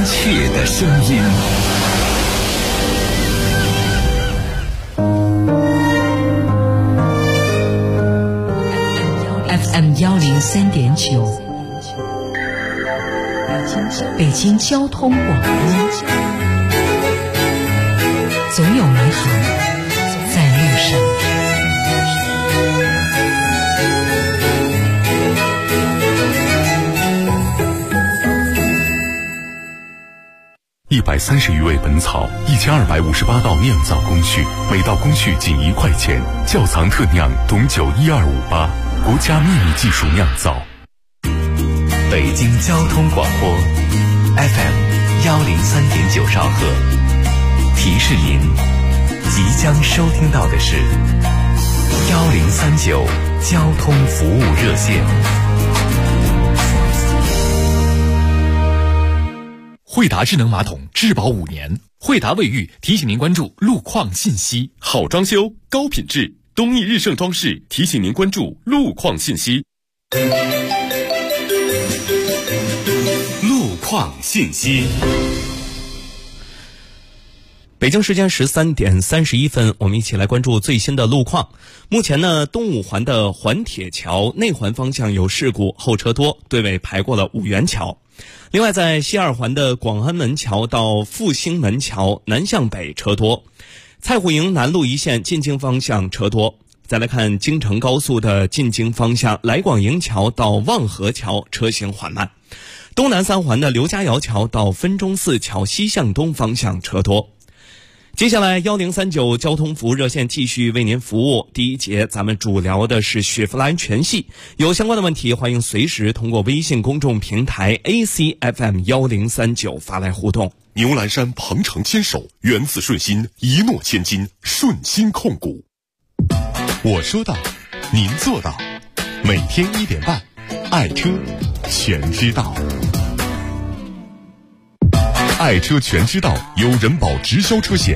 切的声音。 FM 103.9，北京交通广播，总有美好在路上。 130余味本草，1258道酿造工序，每道工序仅1块钱。窖藏特酿董酒12588，国家秘密技术酿造。 北京交通广播 FM 103.9兆赫，提示您即将收听到的是1039交通服务热线。 惠达智能马桶质保5年，惠达卫浴提醒您关注路况信息。 好装修高品质，东义日盛装饰提醒您关注路况信息。路况信息。 北京时间13点31分，我们一起来关注最新的路况。目前呢，东五环的环铁桥内环方向有事故，后车多，队尾排过了五元桥。另外，在西二环的广安门桥到复兴门桥南向北车多，蔡虎营南路一线进京方向车多。再来看京承高速的进京方向来广营桥到望河桥车行缓慢，东南三环的刘家窑桥到分钟寺桥西向东方向车多。接下来1039交通服务热线继续为您服务。第一节咱们主聊的是雪佛兰全系，有相关的问题欢迎随时通过微信公众平台 ACFM 1039发来互动。 牛栏山鹏程牵手，源自顺心，一诺千金，顺心控股。我说到，您做到。每天1点半，爱车全知道。爱车全知道由人保直销车险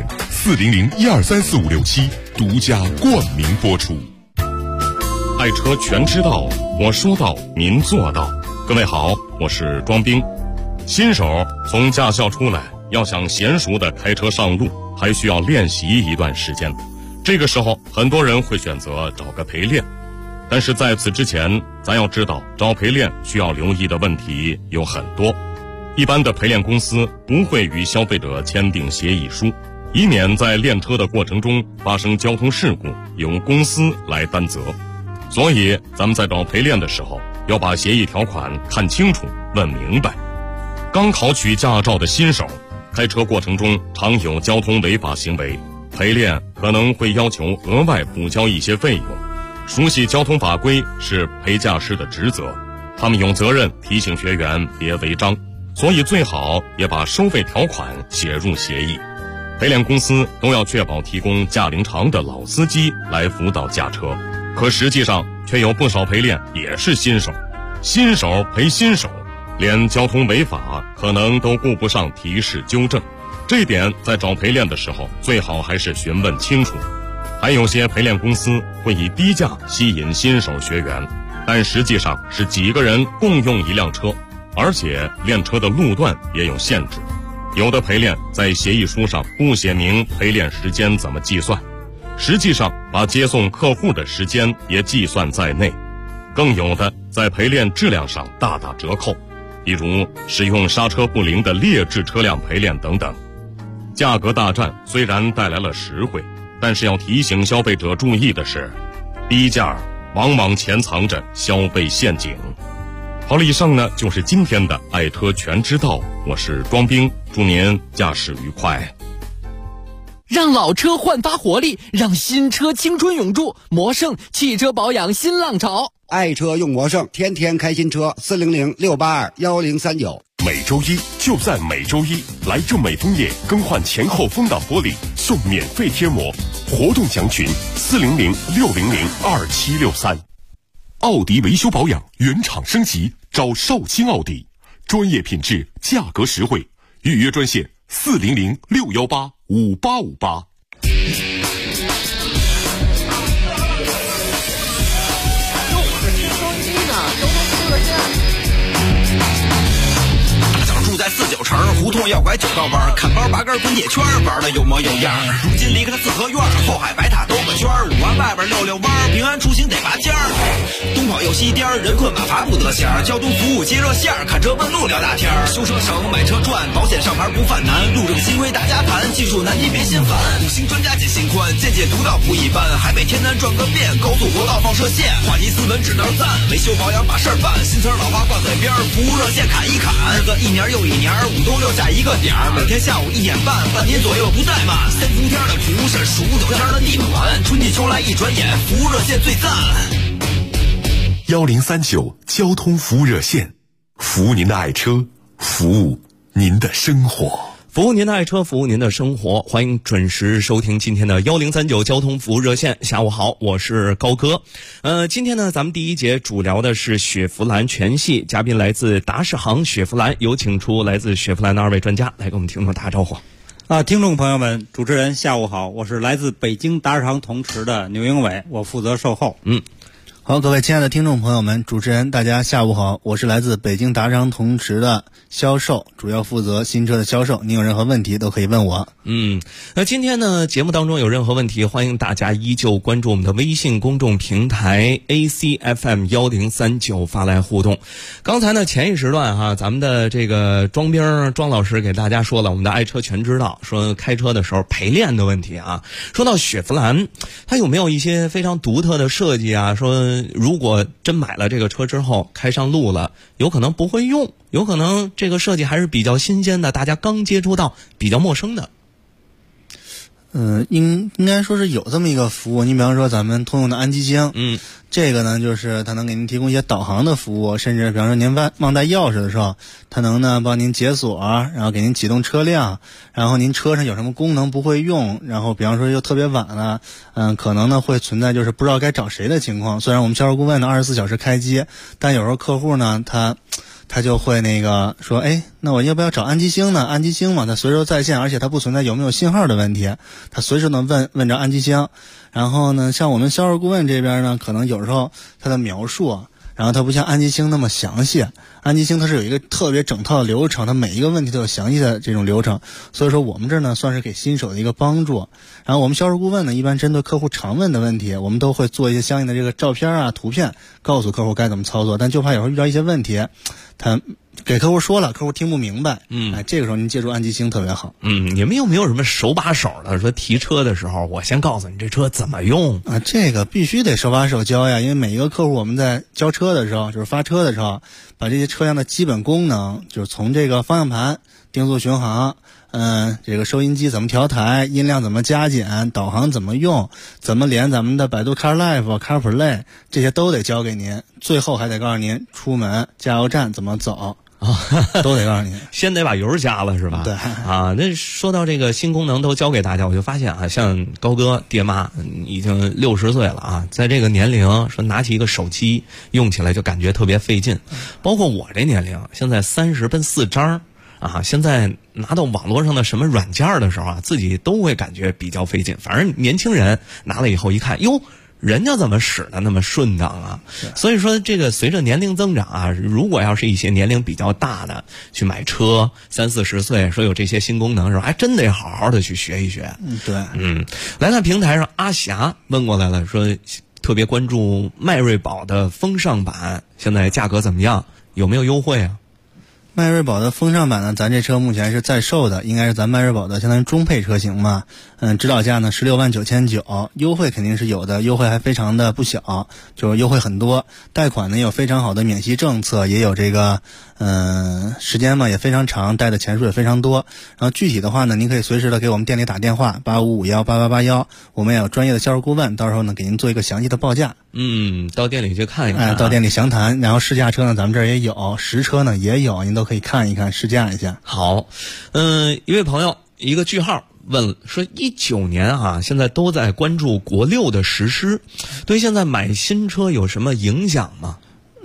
400123456独家冠名播出。爱车全知道，我说到您做到。各位好，我是庄兵。新手从驾校出来，要想娴熟的开车上路，还需要练习一段时间。这个时候，很多人会选择找个陪练，但是在此之前，咱要知道找陪练需要留意的问题有很多。一般的陪练公司不会与消费者签订协议书，以免在练车的过程中发生交通事故，由公司来担责。所以咱们在找陪练的时候，要把协议条款看清楚、问明白。刚考取驾照的新手，开车过程中常有交通违法行为，陪练可能会要求额外补交一些费用。熟悉交通法规是陪驾师的职责，他们有责任提醒学员别违章。所以最好也把收费条款写入协议。陪练公司都要确保提供驾龄长的老司机来辅导驾车，可实际上却有不少陪练也是新手。新手陪新手，连交通违法可能都顾不上提示纠正，这点在找陪练的时候最好还是询问清楚。还有些陪练公司会以低价吸引新手学员，但实际上是几个人共用一辆车，而且练车的路段也有限制，有的陪练在协议书上不写明陪练时间怎么计算，实际上把接送客户的时间也计算在内，更有的在陪练质量上大打折扣，比如使用刹车不灵的劣质车辆陪练等等。价格大战虽然带来了实惠，但是要提醒消费者注意的是，低价往往潜藏着消费陷阱。好了，以上呢就是今天的爱车全知道，我是庄兵，祝您驾驶愉快。 让老车焕发活力，让新车青春永驻。魔胜汽车保养新浪潮， 爱车用魔胜，天天开新车。400-682-1039。 每周一就在每周一，来正美枫叶更换前后风挡玻璃送免费贴膜，活动详询400-600-2763。奥迪维修保养原厂升级，找绍兴奥迪，专业品质，价格实惠，预约专线400-618-5858。 住在49城胡同同要拐9道弯，看包8根滚铁圈，玩的有模有样。如今离开了四合院，后海白塔兜个圈，5环外边溜弯，平安出行得拔尖儿。东跑又西颠，人困马乏不得闲，交通服务接热线，看车问路聊大天，修车省买车赚，保险上牌不犯难，路政新规大家谈，技术难题别心烦。5星专家解心宽，见解独到不一般，海北天南转个遍，高速国道放射线，话题斯文指那赞，维修保养把事儿办，新词老话挂嘴边，服务热线砍一砍，日子一年又一年，5都留下一个点儿，每天下午1点半，半年左右不怠慢。3伏天的蒲是数9天的地暖，春季秋来一转眼，服务热线最赞。 1039交通服务热线，服务您的爱车，服务您的生活。 服务您的爱车，服务您的生活，欢迎准时收听今天的1039交通服务热线。下午好，我是高哥。今天呢，咱们第一节主聊的是雪佛兰全系，嘉宾来自达世行雪佛兰，有请出来自雪佛兰的2位专家来给我们听众打招呼。 听众朋友们，主持人下午好，我是来自北京达世行同驰的牛英伟，我负责售后。 好，各位亲爱的听众朋友们，主持人大家下午好，我是来自北京达世行同驰的销售，主要负责新车的销售，您有任何问题都可以问我。 那今天呢，节目当中有任何问题，欢迎大家依旧关注我们的微信公众平台 ACFM1039 发来互动。刚才呢，前一时段咱们的这个庄兵庄老师给大家说了我们的爱车全知道，说开车的时候陪练的问题啊。说到雪佛兰，它有没有一些非常独特的设计啊？说如果真买了这个车之后开上路了，有可能不会用，有可能这个设计还是比较新鲜的，大家刚接触到，比较陌生的。 应该说是有这么一个服务，你比方说咱们通用的安吉星，这个呢就是它能给您提供一些导航的服务，甚至比方说您忘带钥匙的时候，它能呢帮您解锁，然后给您启动车辆，然后您车上有什么功能不会用，然后比方说又特别晚了，可能呢会存在就是不知道该找谁的情况。虽然我们销售顾问呢24小时开机，但有时候客户呢他就会那个说，那我要不要找安吉星呢？安吉星嘛，它随时在线，而且它不存在有没有信号的问题，它随时能问着安吉星。然后呢，像我们销售顾问这边呢，可能有时候它的描述然后它不像安吉星那么详细，安吉星它是有一个特别整套的流程，它每一个问题都有详细的这种流程，所以说我们这儿呢算是给新手的一个帮助。然后我们销售顾问呢，一般针对客户常问的问题，我们都会做一些相应的这个照片图片，告诉客户该怎么操作，但就怕有时候遇到一些问题，他给客户说了，客户听不明白，这个时候您借助安吉星特别好。 你们有没有什么手把手的，说提车的时候，我先告诉你这车怎么用这个必须得手把手教呀，因为每一个客户我们在交车的时候，就是发车的时候，把这些车辆的基本功能，就是从这个方向盘、定速巡航，这个收音机怎么调台，音量怎么加减，导航怎么用，怎么连咱们的百度 CarLife、CarPlay， 这些都得教给您，最后还得告诉您出门加油站怎么走。都得告诉你， 先得把油加了是吧？ 对那说到这个新功能都教给大家，我就发现像高哥爹妈已经60岁了在这个年龄说拿起一个手机用起来就感觉特别费劲，包括我这年龄现在30奔4张现在拿到网络上的什么软件的时候自己都会感觉比较费劲。反正年轻人拿了以后一看，哟，人家怎么使的那么顺当所以说这个随着年龄增长如果要是一些年龄比较大的去买车，30-40岁说有这些新功能的时候，还真得好好的去学一学。 对， 来看平台上阿霞问过来了，说特别关注迈锐宝的风尚版，现在价格怎么样？有没有优惠迈锐宝的风尚版呢，咱这车目前是在售的，应该是咱迈锐宝的相当于中配车型嘛。指导价呢169900，优惠肯定是有的，优惠还非常的不小，就是优惠很多。贷款呢有非常好的免息政策，也有这个时间嘛也非常长，贷的钱数也非常多。然后具体的话呢，您可以随时的给我们店里打电话85518881，我们也有专业的销售顾问，到时候呢给您做一个详细的报价。 到店里去看一看到店里详谈。然后试驾车呢咱们这儿也有，实车呢也有，您都可以看一看试驾一下。 好，一位朋友一个句号问说19年现在都在关注国6的实施，对现在买新车有什么影响吗？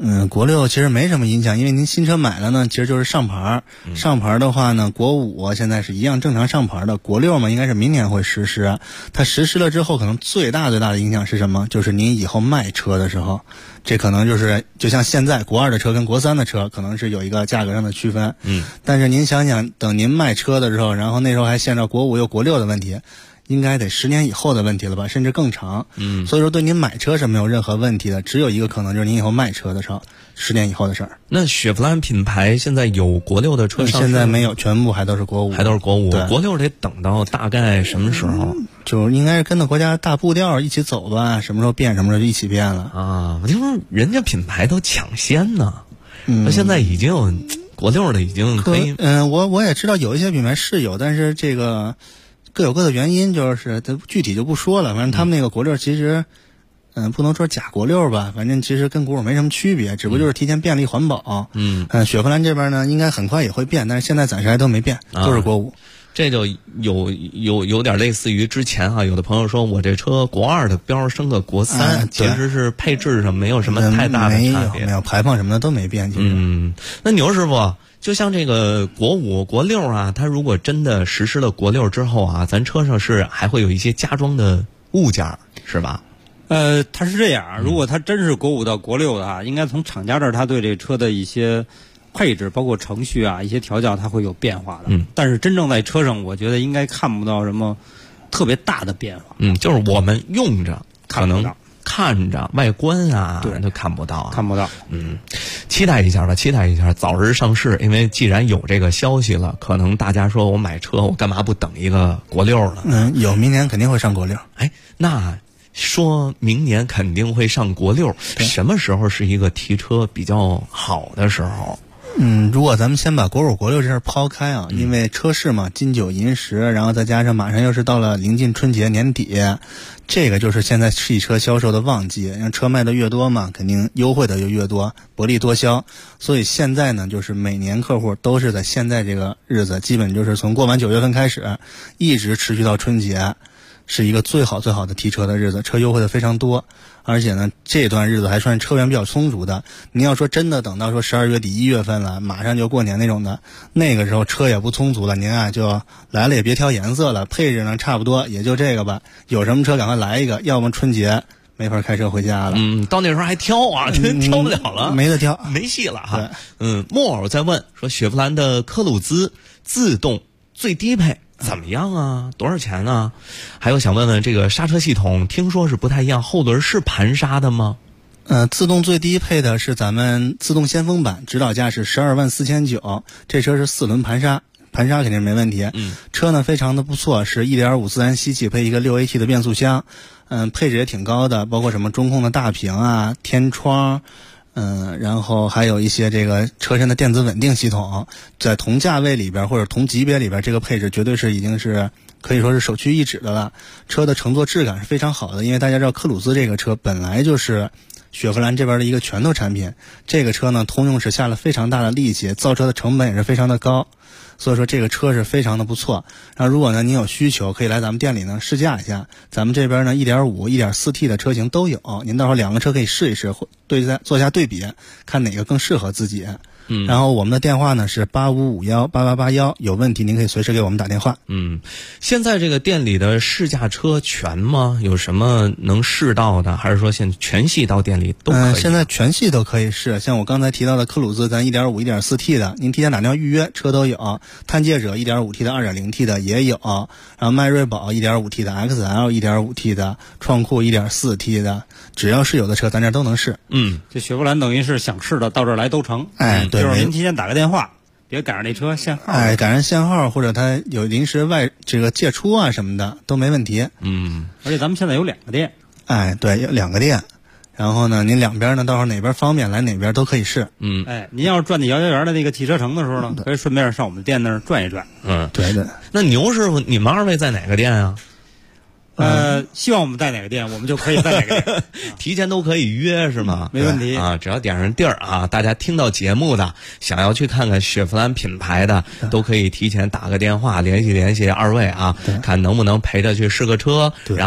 国六其实没什么影响，因为您新车买了呢，其实就是上牌。上牌的话呢，国5现在是一样正常上牌的，国6嘛应该是明年会实施。它实施了之后，可能最大的影响是什么？就是您以后卖车的时候，这可能就像现在国2的车跟国3的车可能是有一个价格上的区分。但是您想想，等您卖车的时候，然后那时候还限着国5又国6的问题。应该得10年以后的问题了吧，甚至更长。所以说对您买车是没有任何问题的，只有一个可能就是您以后卖车的时候，10年以后的事儿。 那雪佛兰品牌现在有国6的车上市？ 现在没有，全部还都是国5。 还都是国5。国6得等到大概什么时候？ 就应该是跟着国家大步调一起走吧，什么时候变什么时候就一起变了啊！我听说人家品牌都抢先呢，那现在已经有国6的已经可以。 我也知道有一些品牌是有，但是这个。各有各的原因，就是它具体就不说了。反正他们那个国6其实，不能说假国6吧，反正其实跟国5没什么区别，只不过就是提前变了一环保。雪佛兰这边呢，应该很快也会变，但是现在暂时还都没变，都是国5。 这就有点类似于之前有的朋友说我这车国2的标升个国3，其实是配置上没有什么太大的差别， 没有排放什么的都没变。 那牛师傅。就像这个国5、国6啊，它如果真的实施了国6之后啊，咱车上是还会有一些加装的物件，是吧？ 它是这样，如果它真是国5到国6的啊，应该从厂家这儿，它对这车的一些配置，包括程序啊，一些调教，它会有变化的。但是真正在车上，我觉得应该看不到什么特别大的变化。 就是我们用着可能看着外观啊，都看不到。期待一下吧，期待一下早日上市。因为既然有这个消息了，可能大家说我买车，我干嘛不等一个国6了？ 有明年肯定会上国6。 那说明年肯定会上国6，什么时候是一个提车比较好的时候？ 如果咱们先把国5、国6这事儿抛开啊，因为车市嘛，金9银10，然后再加上马上又是到了临近春节年底，这个就是现在汽车销售的旺季，让车卖的越多嘛，肯定优惠的就越多，薄利多销。所以现在呢，就是每年客户都是在现在这个日子，基本就是从过完9月份开始，一直持续到春节，是一个最好的提车的日子，车优惠的非常多。而且呢，这段日子还算车源比较充足的。您要说真的等到说12月底1月份了，马上就过年那种的，那个时候车也不充足了，您就来了也别挑颜色了，配置呢差不多也就这个吧，有什么车赶快来一个，要么春节没法开车回家了。 到那时候还挑啊，挑不了了， 没得挑， 没戏了哈。木偶在问说，雪佛兰的科鲁兹自动最低配怎么样啊？多少钱啊？还有想问问这个刹车系统，听说是不太一样，后轮是盘刹的吗？ 自动最低配的是咱们自动先锋版，指导价是124900，这车是4轮盘刹，盘刹肯定没问题。车呢非常的不错，是 1.5 自然吸气配一个 6AT 的变速箱，配置也挺高的，包括什么中控的大屏啊、天窗。然后还有一些这个车身的电子稳定系统，在同价位里边或者同级别里边，这个配置绝对是已经是可以说是首屈一指的了。车的乘坐质感是非常好的，因为大家知道科鲁兹这个车本来就是雪佛兰这边的一个拳头产品，这个车呢通用是下了非常大的力气，造车的成本也是非常的高，所以说这个车是非常的不错。然后如果呢您有需求，可以来咱们店里呢试驾一下，咱们这边呢 1.5、1.4T 的车型都有，您到时候2个车可以试一试，做下对比，看哪个更适合自己。然后我们的电话呢是85518881，有问题您可以随时给我们打电话。 现在这个店里的试驾车全吗？有什么能试到的？还是说现在全系到店里都可以？ 现在全系都可以试，像我刚才提到的科鲁兹，咱 1.5、1.4T 的，您提前打电话预约，车都有。探界者 1.5T 的、2.0T 的也有，然后迈锐宝 1.5T 的、XL 1.5T 的、创酷 1.4T 的，只要是有的车咱这都能试。 这雪佛兰等于是想试的到这儿来都成。 对， 就是您提前打个电话，别赶上那车限号。 赶上限号或者他有临时这个借出啊什么的都没问题。 而且咱们现在有2个店。 对，有2个店。然后呢，您两边呢，到时候哪边方便来哪边都可以试。 您要是转那姚家园的那个汽车城的时候呢，可以顺便上我们店那儿转一转。 对。 那牛师傅，你们2位在哪个店啊？ 希望我们在哪个店，我们就可以在哪个店。 提前都可以约是吗？ 没问题啊，只要点上地儿啊，大家听到节目的，想要去看看雪佛兰品牌的，都可以提前打个电话联系2位啊，看能不能陪着去试个车，然后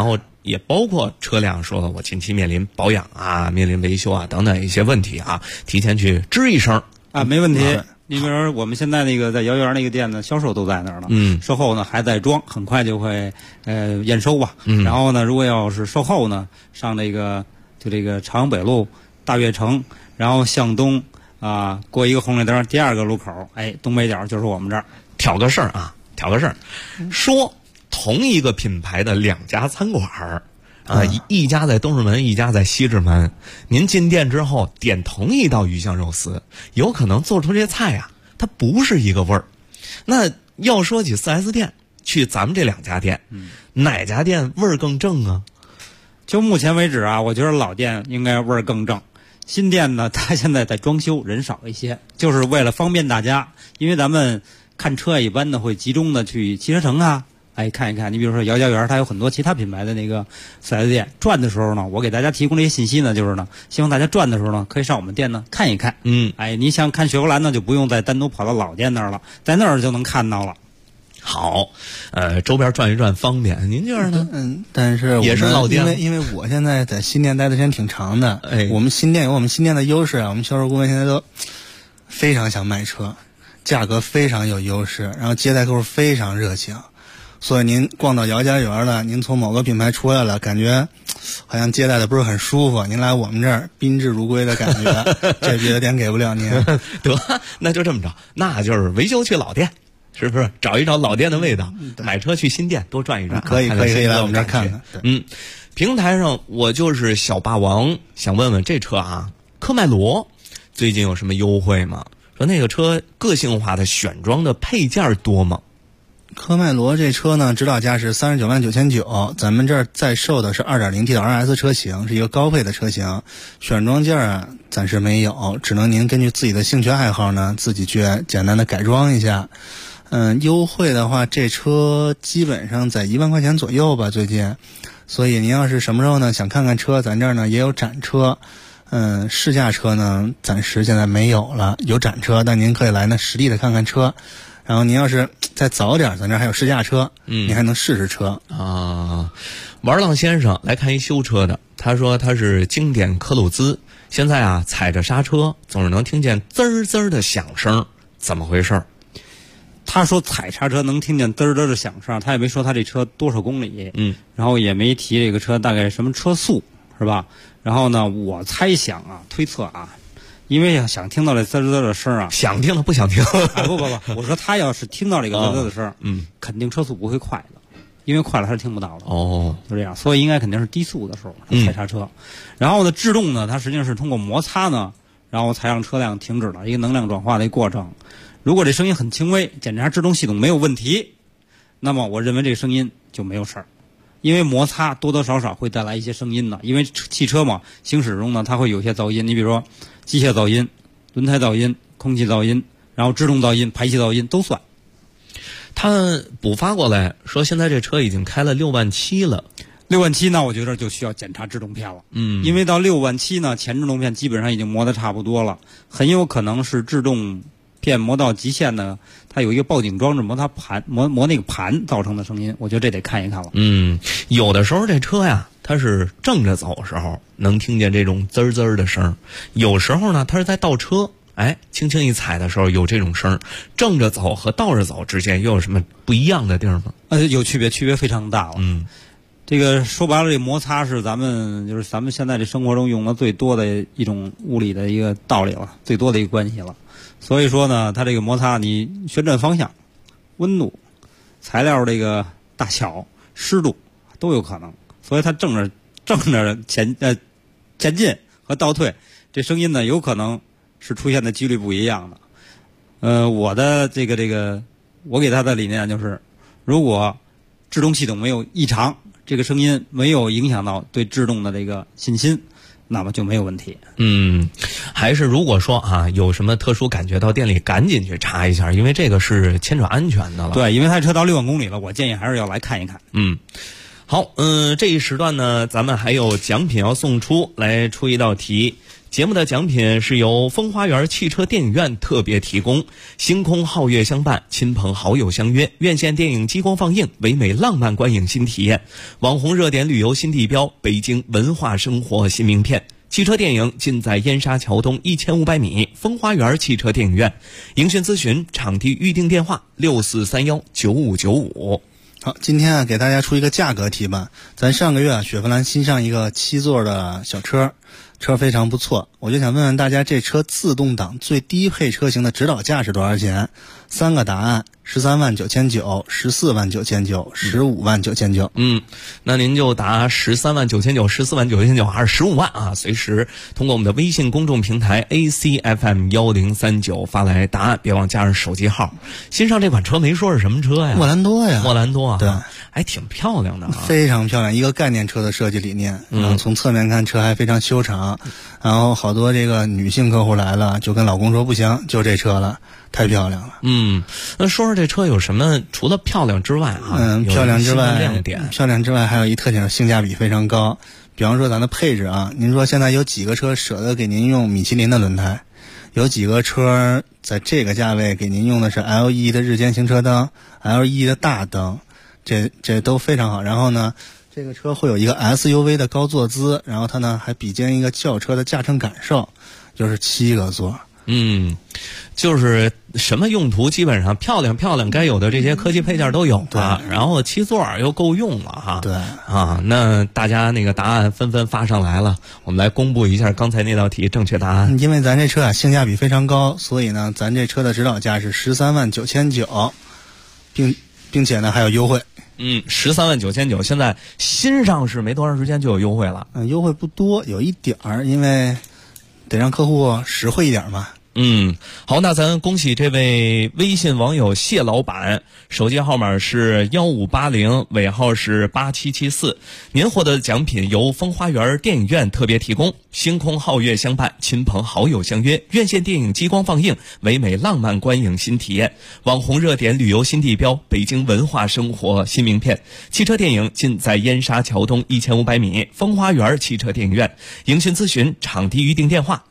也包括车辆说了我近期面临保养啊、面临维修啊等等一些问题啊，提前去吱一声啊，没问题。你比如说我们现在那个在姚园那个店呢，销售都在那儿了，售后呢还在装，很快就会验收吧。然后呢，如果要是售后呢，上这个朝阳北路大悦城，然后向东啊，过一个红绿灯，第2个路口，东北角就是我们这儿。 挑个事儿，说同一个品牌的2家餐馆一家在东直门，一家在西直门。您进店之后点同一道鱼香肉丝，有可能做出这菜啊，它不是一个味儿。那要说起 4S 店，去咱们这2家店，哪家店味儿更正啊？ 就目前为止啊，我觉得老店应该味儿更正。新店呢，它现在在装修，人少一些，就是为了方便大家。因为咱们看车一般的会集中的去汽车城啊。看一看，你比如说姚家园，它有很多其他品牌的那个 4S 店，转的时候呢，我给大家提供这些信息呢，就是呢，希望大家转的时候呢，可以上我们店呢看一看。你想看雪佛兰呢，就不用再单独跑到老店那儿了，在那儿就能看到了。 好，周边转一转方便，您觉得呢？ 但是也是老店， 因为我现在在新店待的时间挺长的，我们新店有我们新店的优势啊，我们销售顾问现在都非常想卖车，价格非常有优势，然后接待客户非常热情。所以您逛到姚家园了，您从某个品牌出来了，感觉好像接待的不是很舒服，您来我们这儿宾至如归的感觉，这别的店给不了您。 得，那就这么着，那就是维修去老店，是不是？找一找老店的味道，买车去新店多转一转， 可以来我们这儿看看。 平台上我就是小霸王，想问问这车啊，科迈罗最近有什么优惠吗？说那个车个性化的选装的配件多吗？ 科迈罗这车呢，指导价是39.990，咱们这儿在售的是 2.0T 的 RS 车型，是一个高配的车型。选装件啊，暂时没有，只能您根据自己的兴趣爱好呢，自己去简单的改装一下。优惠的话，这车基本上在1万块钱左右吧，最近。所以您要是什么时候呢想看看车，咱这儿呢也有展车。试驾车呢，暂时现在没有了，有展车，但您可以来呢实地的看看车。然后您要是再早点，咱这还有试驾车，您还能试试车啊。玩浪先生来看一修车的，他说他是经典科鲁兹，现在啊踩着刹车总是能听见滋儿滋儿的响声，怎么回事？ 他说踩刹车能听见滋儿滋儿的响声，他也没说他这车多少公里，然后也没提这个车大概什么车速，是吧？然后呢，我猜想啊，推测啊。因为想听到这滋滋的声啊， 想听的不想听。 不，我说他要是听到这个滋滋的声，肯定车速不会快的，因为快了他是听不到的。就这样，所以应该肯定是低速的时候踩刹车。然后呢，制动呢，它实际上是通过摩擦呢，然后才让车辆停止了一个能量转化的一个过程。如果这声音很轻微，检查制动系统没有问题，那么我认为这个声音就没有事儿。因为摩擦多多少少会带来一些声音的，因为汽车嘛，行驶中呢，它会有些噪音。你比如说，机械噪音、轮胎噪音、空气噪音，然后制动噪音、排气噪音都算。 他补发过来说，现在这车已经开了6万7了。 6万7呢，我觉得就需要检查制动片了。因为到6万7呢，前制动片基本上已经磨得差不多了，很有可能是制动片磨到极限呢，它有一个报警装置磨它盘磨那个盘造成的声音，我觉得这得看一看了。 有的时候这车呀，它是正着走的时候能听见这种滋滋的声，有时候呢，它是在倒车，轻轻一踩的时候有这种声。正着走和倒着走之间又有什么不一样的地儿吗？ 有区别非常大了。这个说白了，这摩擦是咱们现在这生活中用的最多的一种物理的一个道理了，最多的一个关系了。所以说呢，它这个摩擦，你旋转方向、温度、材料这个大小、湿度都有可能。所以它正着前进和倒退，这声音呢有可能是出现的几率不一样的。我的这个我给他的理念就是，如果制动系统没有异常，这个声音没有影响到对制动的这个信心，那么就没有问题。 还是如果说啊有什么特殊感觉，到店里赶紧去查一下，因为这个是牵扯安全的了。 对，因为他车到6万公里了，我建议还是要来看一看。 好，这一时段呢，咱们还有奖品要送出，来出一道题。 节目的奖品是由风花园汽车电影院特别提供，星空皓月相伴，亲朋好友相约，院线电影激光放映，唯美浪漫观影新体验，网红热点旅游新地标，北京文化生活新名片。汽车电影尽在燕莎桥东1500米风花园汽车电影院，营讯咨询场地预订电话64319595。 好，今天啊给大家出一个价格题吧。咱上个月啊雪佛兰新上一个7座的小车，车非常不错，我就想问问大家，这车自动挡最低配车型的指导价是多少钱？3个答案：13万9,900、14万9,900、15万9,900。 那您就答13万9,900、14万9,900还是15万啊？随时通过我们的微信公众平台 ACFM1039发来答案，别忘加上手机号。新上这款车没说是什么车呀？ 莫兰多呀。 莫兰多啊， 对， 还挺漂亮的啊， 非常漂亮，一个概念车的设计理念。从侧面看车还非常修长，然后好多这个女性客户来了就跟老公说不行，就这车了，太漂亮了。 那说说这车有什么？除了漂亮之外啊， 漂亮之外， 亮点， 漂亮之外还有一特点，性价比非常高。比方说咱的配置啊，您说现在有几个车舍得给您用米其林的轮胎？有几个车在这个价位给您用的是 LED 的日间行车灯、LED 的大灯，这都非常好。然后呢，这个车会有一个 SUV 的高坐姿，然后它呢还比肩一个轿车的驾乘感受，就是7个座。 就是什么用途基本上漂亮，该有的这些科技配件都有啊。然后7座又够用了哈。 对啊，那大家那个答案纷纷发上来了，我们来公布一下刚才那道题正确答案。 因为咱这车啊性价比非常高，所以呢咱这车的指导价是13万9,900，并且呢还有优惠。 13万9,900，现在新上市没多长时间就有优惠了。 优惠不多，有一点儿，因为得让客户实惠一点嘛。 好，那咱恭喜这位微信网友谢老板，手机号码是1580，尾号是8774。您获得的奖品由风花园电影院特别提供，星空皓月相伴，亲朋好友相约，院线电影激光放映，唯美浪漫观影新体验，网红热点旅游新地标，北京文化生活新名片。汽车电影尽在燕莎桥东1500米风花园汽车电影院，营讯咨询场地预订电话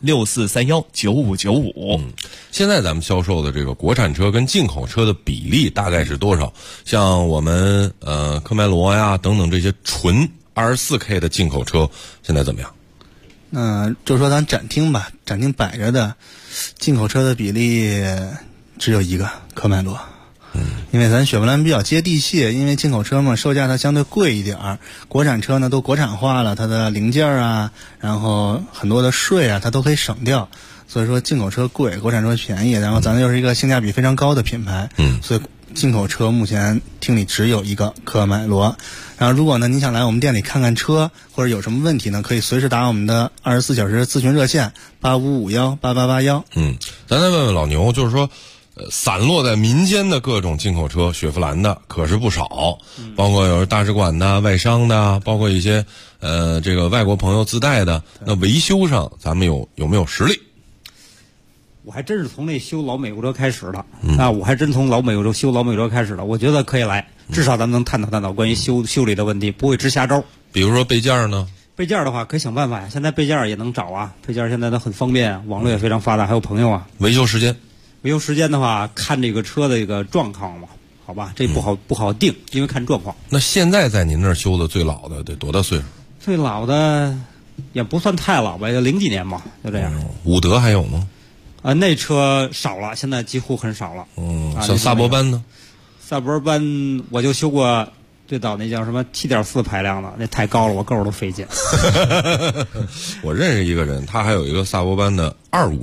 64319595。 现在咱们销售的这个国产车跟进口车的比例大概是多少？像我们科迈罗呀等等这些纯 24K 的进口车现在怎么样？ 就说咱展厅吧，展厅摆着的进口车的比例只有一个科迈罗。因为咱雪佛兰比较接地气，因为进口车嘛，售价它相对贵一点儿，国产车呢都国产化了，它的零件啊，然后很多的税啊，它都可以省掉。所以说进口车贵，国产车便宜，然后咱又是一个性价比非常高的品牌，所以进口车目前厅里只有一个科迈罗。然后如果呢您想来我们店里看看车，或者有什么问题呢，可以随时打我们的24小时咨询热线85518881。 咱再问问老牛，就是说散落在民间的各种进口车，雪佛兰的可是不少，包括有大使馆的、外商的，包括一些这个外国朋友自带的。那维修上咱们有没有实力？ 我还真是从那修老美国车开始的我还真从老美国车修老美国车开始的。我觉得可以来，至少咱们能探讨关于修理的问题，不会直瞎招。 比如说备件呢？ 备件的话可以想办法呀，现在备件也能找啊，备件现在都很方便，网络也非常发达，还有朋友啊。 维修时间的话，看这个车的一个状况嘛，好吧，这不好定，因为看状况。 那现在在您那儿修的最老的得多大岁数？ 最老的也不算太老吧，就0几年吧，就这样。 伍德还有吗？ 那车少了，现在几乎很少了。 像萨博班呢？ 萨博班我就修过最早那叫什么7.4排量的，那太高了，我够都费劲。 我认识一个人，他还有一个萨博班的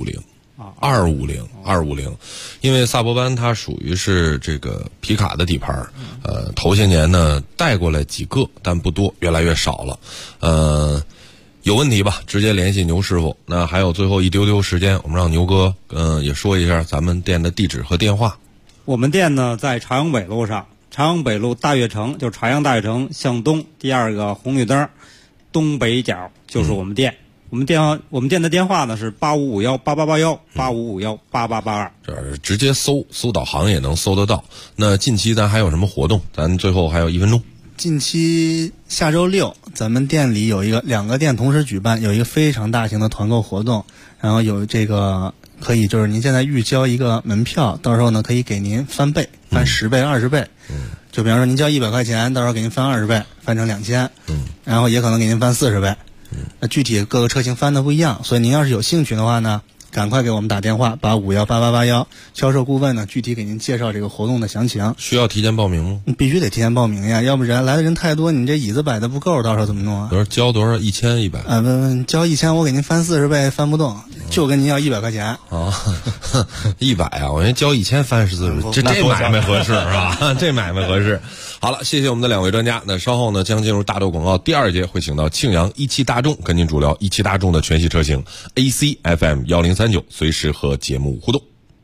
250，因为萨博班它属于是这个皮卡的底盘，头些年呢带过来几个，但不多，越来越少了。有问题吧，直接联系牛师傅。那还有最后一丢丢时间，我们让牛哥也说一下咱们店的地址和电话。 我们店呢在朝阳北路上，朝阳北路大悦城，就是朝阳大悦城向东第2个红绿灯东北角就是我们店。我们店的电话呢是85518881，85518882。 这直接搜导航也能搜得到。那近期咱还有什么活动？咱最后还有1分钟。 近期下周6，咱们店里有2个店同时举办，有一个非常大型的团购活动，然后有这个可以就是您现在预交一个门票，到时候呢可以给您翻倍，翻10倍、20倍。就比方说您交100块钱，到时候给您翻20倍，翻成2000。然后也可能给您翻40倍。那具体各个车型翻的不一样，所以您要是有兴趣的话呢，赶快给我们打电话，把518881，销售顾问呢具体给您介绍这个活动的详情。 需要提前报名吗？ 必须得提前报名呀，要不然来的人太多，你这椅子摆的不够，到时候怎么弄啊？ 多少交多少？1000、100？ 交1000，我给您翻40倍，翻不动，就跟您要100块钱。 啊，100啊！我先交1000翻40倍，这买卖合适是吧？这买卖合适。好了，谢谢我们的2位专家。那稍后呢，将进入大豆广告第2节，会请到庆阳17大众跟您主聊17大众的全系车型 AC FM 1039，随时和节目互动。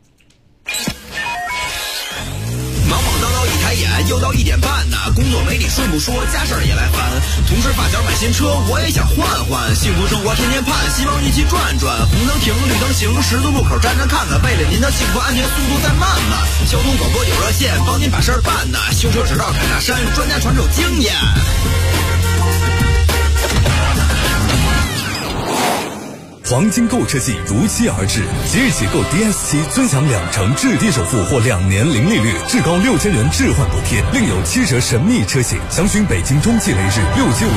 忙忙叨叨一抬眼，又到1点半呢，工作没你顺不说，家事儿也来烦。同事发小买新车，我也想换换，幸福生活天天盼，希望一起转转。红灯停，绿灯行，十字路口站站看看，为了您的幸福安全，速度再慢慢。交通广播有热线，帮您把事儿办呢。修车只到凯大山，专家传授经验。 黄金购车季如期而至，即日起购 DS7尊享2成至低首付或2年零利率，至高6000元置换补贴，另有7折神秘车型。详询北京中汽雷士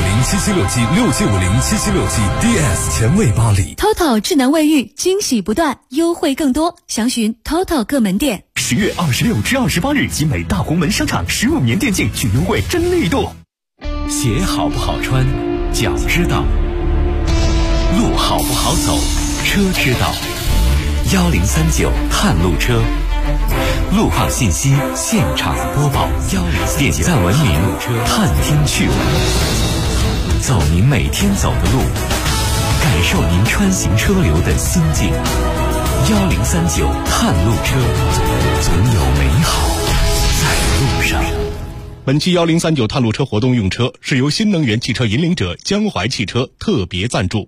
6750776767507767 DS 前卫巴黎。 TOTO 智能卫浴惊喜不断，优惠更多，详询 TOTO 各门店。 10月26至28日，集美大红门商场15年店庆巨优惠真力度。 鞋好不好穿，脚知道；路好不好走，车知道。1039探路车，路况信息现场播报，点赞文明，探听趣闻，走您每天走的路，感受您穿行车流的心境。1039探路车，总有美好在路上。 本期1039探路车活动用车是由新能源汽车引领者江淮汽车特别赞助。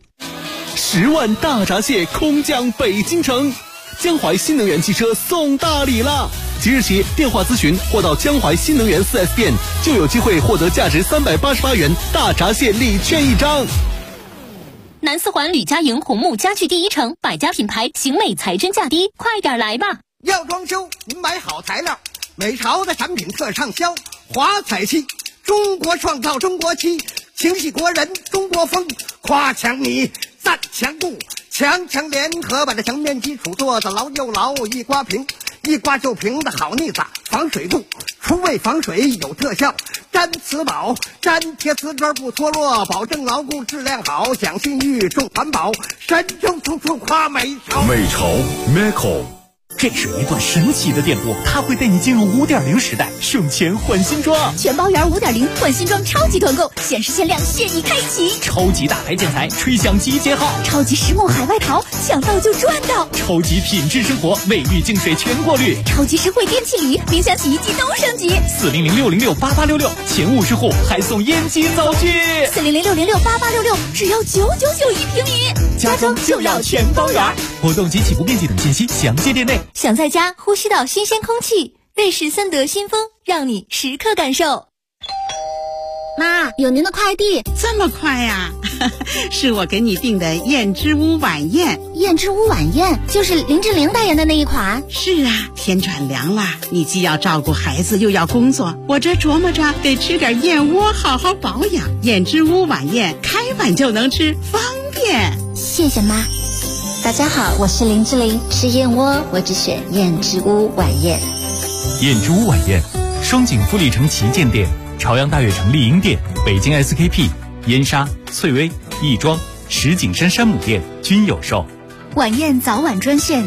10万大闸蟹空降北京城，江淮新能源汽车送大礼了！即日起电话咨询或到江淮新能源 4S 店，就有机会获得价值388元大闸蟹礼券1张。 南四环吕家营红木家具第1城，百家品牌，型美材真价低，快点来吧！ 要装修，您买好材料，美潮的产品特畅销。华彩漆，中国创造中国漆，情系国人中国风，夸墙泥，赞墙布，强强联合，把这墙面基础做得牢又牢，一刮平，一刮就平的好腻子，防水布，除味防水有特效，粘瓷宝，粘贴瓷砖不脱落，保证牢固质量好，讲信誉重环保，神州处处夸美潮。 美潮 Meco。这是一段神奇的电波，它会带你进入5.0时代，省钱换新装， 全包圆5.0换新装超级团购，限时限量现已开启， 超级大牌建材吹响集结号， 超级实木海外淘抢到就赚到， 超级品质生活卫浴净水全过滤， 超级实惠电器礼，冰箱洗衣机都升级 ，400-606-8866，前50户还送烟机灶具 ，400-606-8866，只要999一平米， 家装就要全包圆。活动及起步面积等信息详见店内。 想在家呼吸到新鲜空气，瑞士森德新风让你时刻感受。 妈，有您的快递。 这么快呀？是我给你订的燕之屋晚宴。 燕之屋晚宴就是林志玲代言的那一款。 是啊，天转凉了，你既要照顾孩子又要工作，我这琢磨着得吃点燕窝好好保养。燕之屋晚宴开碗就能吃，方便。 谢谢妈。大家好，我是林志玲，吃燕窝我只选燕之屋晚宴。 燕之屋晚宴，双井富力城旗舰店、朝阳大悦城丽婴店、北京 SKP、燕莎、翠微、亦庄、石景山山姆店均有售。 晚宴早晚专线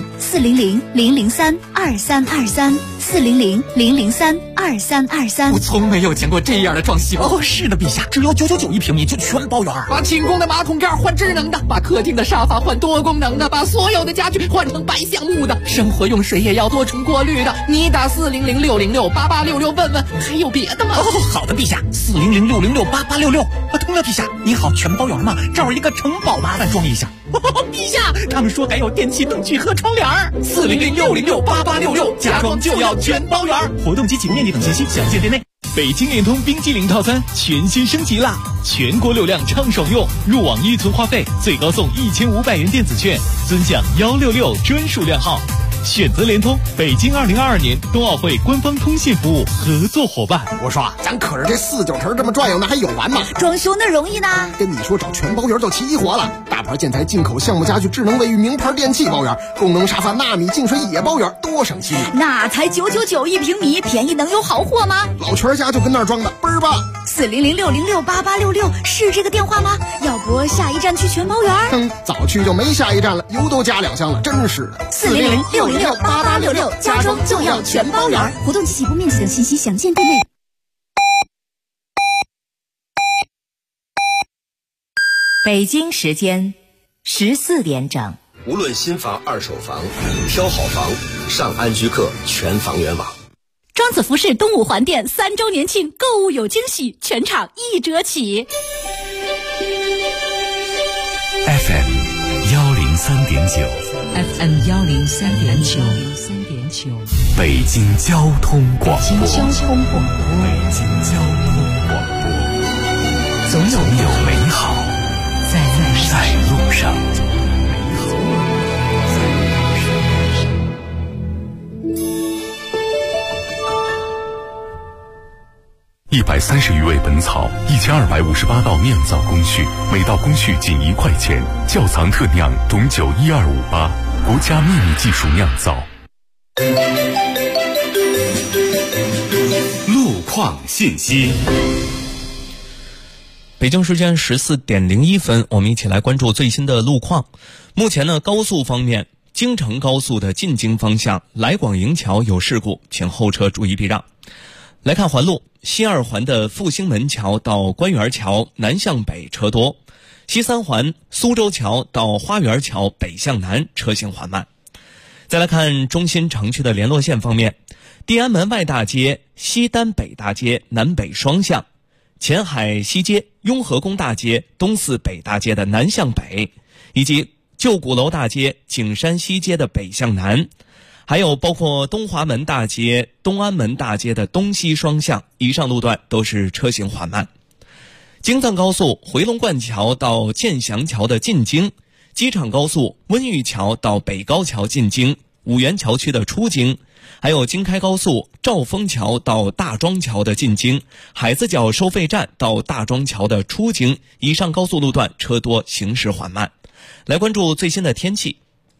400-003-2323，400-003-2323。 我从没有见过这样的装修。 哦，是的，陛下，只要999一平米就全包圆。 把清宫的马桶盖换智能的，把客厅的沙发换多功能的，把所有的家具换成白橡木的，生活用水也要多重过滤的。你打400-606-8866问问，还有别的吗？ 哦，好的，陛下，400-606-8866。通了，陛下，你好，全包圆吗？这儿一个城堡麻烦装一下。陛下，他们说还有电器灯具和窗帘。 400-606-8866，家装就要全包圆。 活动及起步面积等信息详见店内。 北京联通冰激凌套餐全新升级啦！全国流量畅爽用，入网1存话费最高送1500元电子券，尊享166专属量号。选择联通，北京2022年冬奥会官方通信服务合作伙伴。 我说咱可是这49城这么转悠，那还有完吗？ 装修那容易呢？ 跟你说找全包圆就齐活了，大牌建材、进口项目家具、智能卫浴、名牌电器包圆，功能沙发、纳米净水也包圆，多省心。 那才999一平米，便宜能有好货吗？ 老全家就跟那儿装的，倍儿棒。 400-606-8866是这个电话吗？要不下一站去全包圆？ 早去就没下一站了，油都加2箱了，真是的。 400-606-8866，家装就要全包圆。活动及起步面积等信息详见店内。 北京时间14点整。 无论新房、二手房，挑好房，上安居客全房源网。 庄子服饰东五环店3周年庆，购物有惊喜，全场1折起。 FM 103.9 FM 103.9， 北京交通广播。 北京交通广播，总有美好在路上。 130余味本草，1258道酿造工序，每道工序仅1块钱。窖藏特酿董酒12588，国家秘密技术酿造。 路况信息。 北京时间14点01分，我们一起来关注最新的路况。目前呢，高速方面，京承高速的进京方向来广营桥有事故，请后车注意避让。来看环路，西2环的复兴门桥到官园桥南向北车多，西3环苏州桥到花园桥北向南车行缓慢。再来看中心城区的联络线方面，地安门外大街、西单北大街南北双向，前海西街、雍和宫大街、东四北大街的南向北，以及旧鼓楼大街、景山西街的北向南，还有包括东华门大街、东安门大街的东西双向，以上路段都是车行缓慢。京藏高速回龙观桥到建祥桥的进京，机场高速温榆桥到北高桥进京，五原桥区的出京，还有京开高速兆丰桥到大庄桥的进京，海子角收费站到大庄桥的出京，以上高速路段车多，行驶缓慢。来关注最新的天气。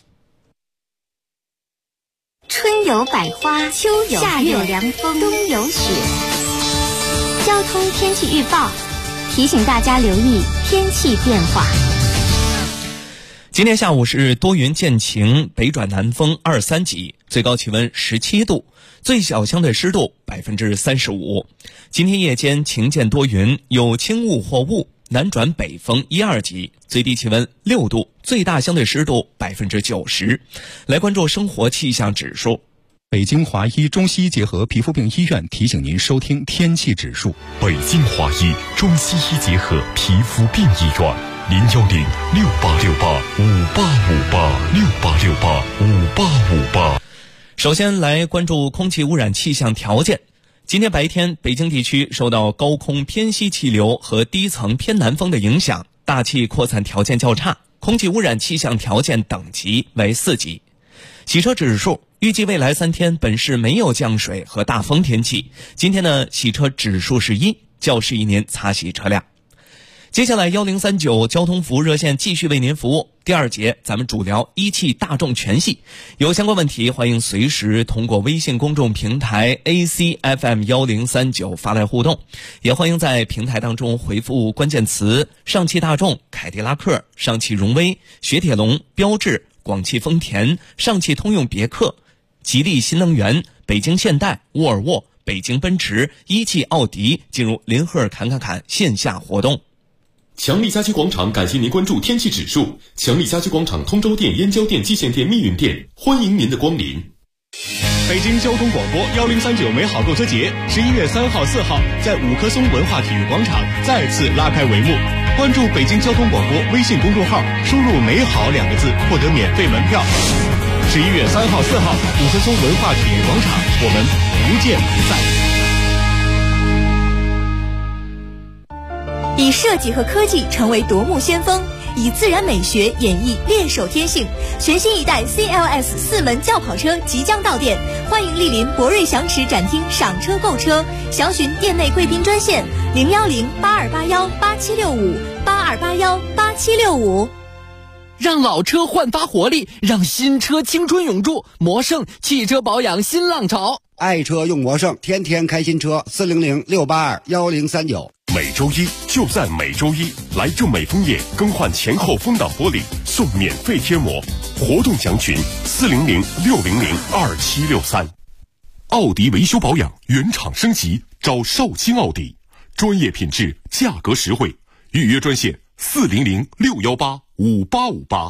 春有百花，秋有夏有凉风，冬有雪。交通天气预报提醒大家留意天气变化。 今天下午是多云见晴，北转南风2、3级，最高气温17度，最小相对湿度35%。今天夜间晴见多云，有轻雾或雾，南转北风1、2级，最低气温6度，最大相对湿度90%。来关注生活气象指数。 北京华医中西医结合皮肤病医院提醒您收听天气指数。 北京华医中西医结合皮肤病医院，010-6868-5858，6868-5858。 首先来关注空气污染气象条件。今天白天，北京地区受到高空偏西气流和低层偏南风的影响，大气扩散条件较差，空气污染气象条件等级为4级。洗车指数预计未来3天本市没有降水和大风天气。今天呢，洗车指数是1，较适宜您擦洗车辆。接下来1039交通服务热线继续为您服务。第2节咱们主聊一汽大众全系，有相关问题欢迎随时通过微信公众平台 ACFM1039 发来互动，也欢迎在平台当中回复关键词上汽大众、凯迪拉克、上汽荣威、雪铁龙、标致、广汽丰田、上汽通用别克、吉利新能源、北京现代、沃尔沃、北京奔驰、一汽奥迪进入林赫尔侃线下活动。 强力家居广场感谢您关注天气指数。强力家居广场通州店、燕郊店、蓟县店、密云店，欢迎您的光临。 北京交通广播1039美好购车节11月3号、4号在五棵松文化体育广场再次拉开帷幕。关注北京交通广播微信公众号，输入美好2个字获得免费门票。11月3号、4号五棵松文化体育广场，我们不见不散。 以设计和科技成为夺目先锋，以自然美学演绎练手天性。全新一代 CLS 4门轿跑车即将到店，欢迎莅临博瑞祥驰展厅赏车购车，详询店内贵宾专线010-8281-8765，8281-8765。 让老车焕发活力，让新车青春永驻。魔胜汽车保养新浪潮， 爱车用魔胜，天天开新车。400-682-1039。 每周一就在每周一，来正美枫叶更换前后风挡玻璃，送免费贴膜。活动详询400-600-2763。奥迪维修保养原厂升级，找绍兴奥迪，专业品质，价格实惠。预约专线400-618-5858。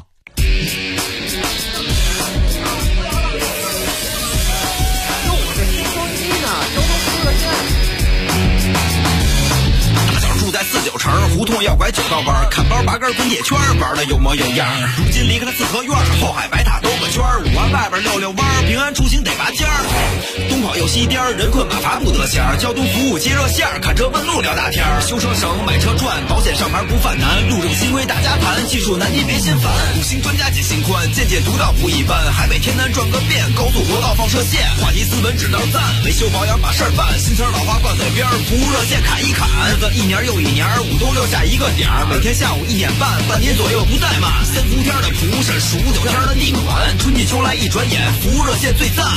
在49城胡同要拐9道弯，看包拔根滚铁圈，玩的有模有样。如今离开了四合院，后海白塔兜个圈，5环外边溜溜弯，平安出行得拔尖儿。东跑又西颠，人困马乏不得闲。交通服务接热线，看车问路聊大天。修车省，买车赚，保险上牌不犯难。路政新规大家谈，技术难题别心烦。5星专家解心宽，见解独到不一般。海北天南转个遍，高速国道放射线，话题斯文只能赞。维修保养把事儿办，新词老话挂嘴边，服务热线砍一砍。日子一年又一年，5都6下一个点儿，每天下午1点半，半年左右不怠慢。3伏天的普审，15、9天的逆款，春季秋来一转眼，服务热线最赞。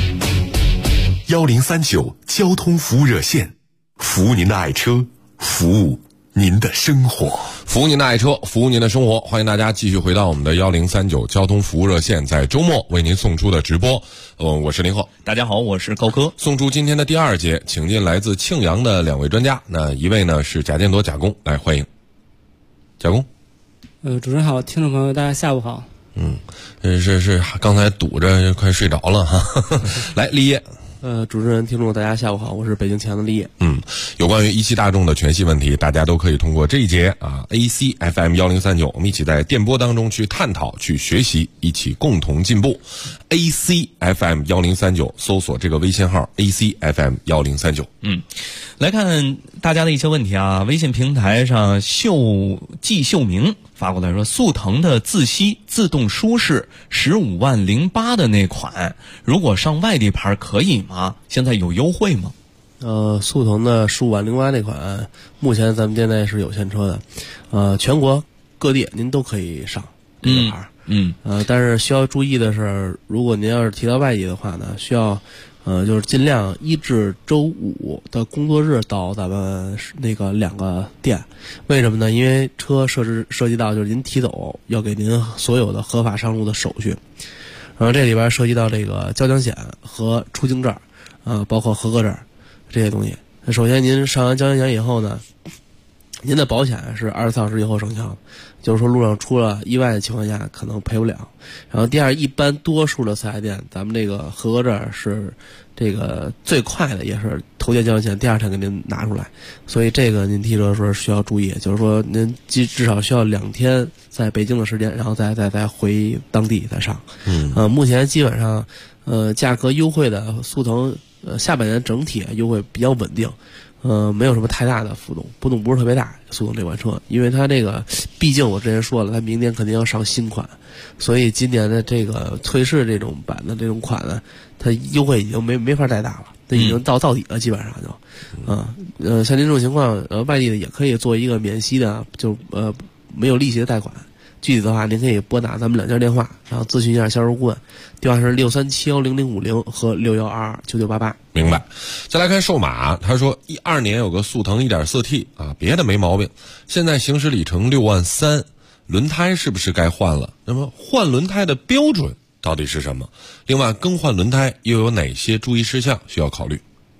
1039交通服务热线，服务您的爱车，服务您的生活， 服务您的爱车，服务您的生活。欢迎大家继续回到我们的1039交通服务热线，在周末为您送出的直播。我是林鹤， 大家好，我是高哥。 送出今天的第2节，请进来自庆阳的2位专家。那一位呢是贾建铎贾工，来欢迎贾工。 主持人好，听众朋友大家下午好。 是刚才堵着快睡着了哈。来立业。 主持人、听众大家下午好，我是北京庆阳的立业。 有关于17大众的全系问题，大家都可以通过这一节AC FM 1039，我们一起在电波当中去探讨、去学习，一起共同进步。AC FM 1039，搜索这个微信号 AC FM 1039。 来看大家的一些问题啊，微信平台上季秀明发过来说，速腾的自吸自动舒适15.08万的那款，如果上外地牌可以吗？现在有优惠吗？ 速腾的15.08万那款，目前咱们店内是有现车的，全国各地您都可以上这个牌。但是需要注意的是，如果您要是提到外地的话呢，需要就是尽量1至周5的工作日到咱们那个2个店。为什么呢？因为车涉及到就是您提走要给您所有的合法上路的手续，然后这里边涉及到这个交强险和出境证，包括合格证这些东西。首先您上完交强险以后呢，您的保险是24小时以后生效，就是说路上出了意外的情况下可能赔不了。然后第二，一般多数的4S店，咱们这个合格证是这个最快的，也是头天交强险第2天给您拿出来，所以这个您提车的时候需要注意，就是说您至少需要2天在北京的时间，然后再回当地再上。目前基本上价格优惠的速腾下半年整体优惠比较稳定。没有什么太大的浮动，波动不是特别大。速腾这款车，因为它这个毕竟我之前说了，它明年肯定要上新款，所以今年的这个翠式这种版的这种款呢，它优惠已经没法再大了，它已经到底了，基本上就，像您这种情况，外地的也可以做一个免息的，就没有利息的贷款。具体的话，您可以拨打咱们2家电话，然后咨询一下销售顾问，电话是637100050和61229988。 明白。再来看瘦马，他说12年有个速腾 1.4T 别的没毛病，现在行驶里程6.3万，轮胎是不是该换了？那么换轮胎的标准到底是什么？另外，更换轮胎又有哪些注意事项需要考虑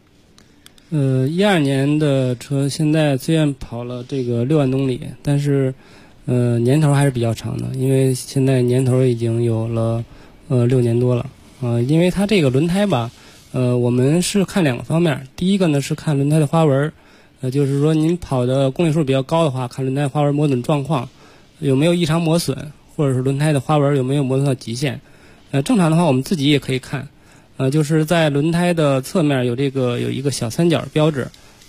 ？12年的车现在虽然跑了这个6万多公里，但是年头还是比较长的，因为现在年头已经有了6年多了。因为它这个轮胎吧，我们是看2个方面。第一个呢是看轮胎的花纹，就是说您跑的公里数比较高的话，看轮胎花纹磨损状况有没有异常磨损，或者是轮胎的花纹有没有磨损到极限。正常的话我们自己也可以看，就是在轮胎的侧面有一个小3角标志，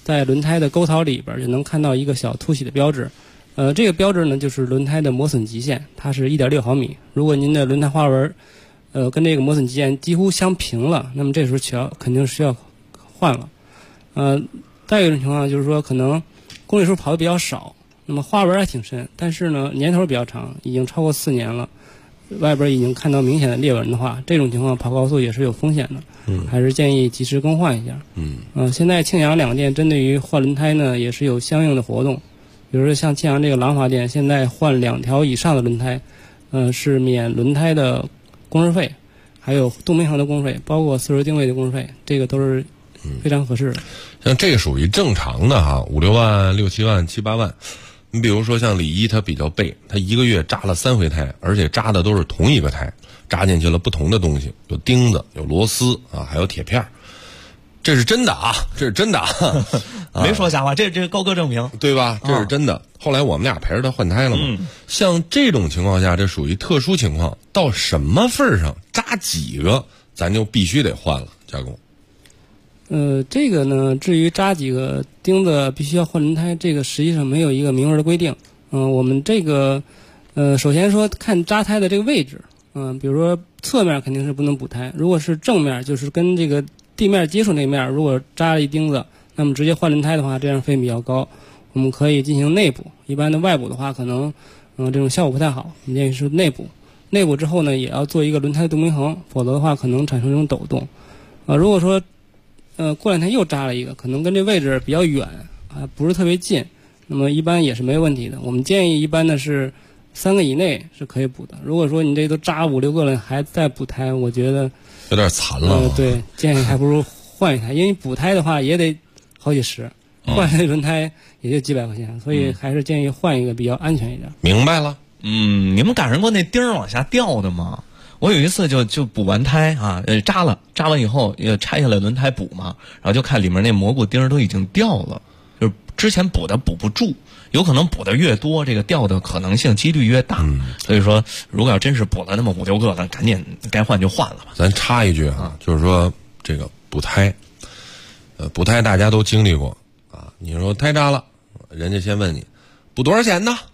在轮胎的沟槽里边就能看到一个小凸起的标志。这个标志呢就是轮胎的磨损极限，它是 1.6 毫米。如果您的轮胎花纹跟这个磨损极限几乎相平了，那么这时候肯定是要换了。再有一种情况就是说，可能公里数跑的比较少，那么花纹还挺深，但是呢年头比较长，已经超过4年了，外边已经看到明显的裂纹的话，这种情况跑高速也是有风险的，还是建议及时更换一下。现在庆阳两个店针对于换轮胎呢也是有相应的活动，比如说像庆阳这个廊坊店，现在换2条以上的轮胎，是免轮胎的工时费，还有动平衡的工时费，包括4轮定位的工时费，这个都是非常合适的。 像这个属于正常的哈，5、6万、6、7万、7、8万。你比如说像李一，他比较背，他1个月扎了3回胎，而且扎的都是同一个胎，扎进去了不同的东西，有钉子，有螺丝啊，还有铁片。这是真的啊，这是真的啊， 没说瞎话，这高哥证明， 对吧？这是真的。后来我们俩陪着他换胎了嘛。像这种情况下，这属于特殊情况，到什么份上扎几个，咱就必须得换了，加工。 这个呢，至于扎几个钉子必须要换轮胎，这个实际上没有一个明文的规定。我们这个首先说看扎胎的这个位置，比如说侧面肯定是不能补胎，如果是正面，就是跟这个地面接触那面，如果扎了一钉子，那么直接换轮胎的话，这样费用比较高。我们可以进行内补，一般的外补的话，可能这种效果不太好，我们建议是内补。内补之后呢，也要做一个轮胎的动平衡，否则的话可能产生这种抖动。如果说过2天又扎了一个，可能跟这位置比较远啊，不是特别近，那么一般也是没问题的。我们建议一般的是3个以内是可以补的。如果说你这都扎5、6个了，还在补胎，我觉得有点残了。 对，建议还不如换一台，因为补胎的话也得好几十，换一轮胎也就几百块钱，所以还是建议换一个比较安全一点。 明白了。 你们赶上过那钉儿往下掉的吗？我有一次就补完胎啊，扎完以后拆下来轮胎补嘛，然后就看里面那蘑菇钉都已经掉了，就是之前补的补不住，有可能补的越多，这个掉的可能性几率越大。所以说，如果要真是补了那么5、6个，咱赶紧该换就换了吧。 咱插一句啊，就是说这个补胎，补胎大家都经历过啊。你说胎扎了，人家先问你补多少钱呢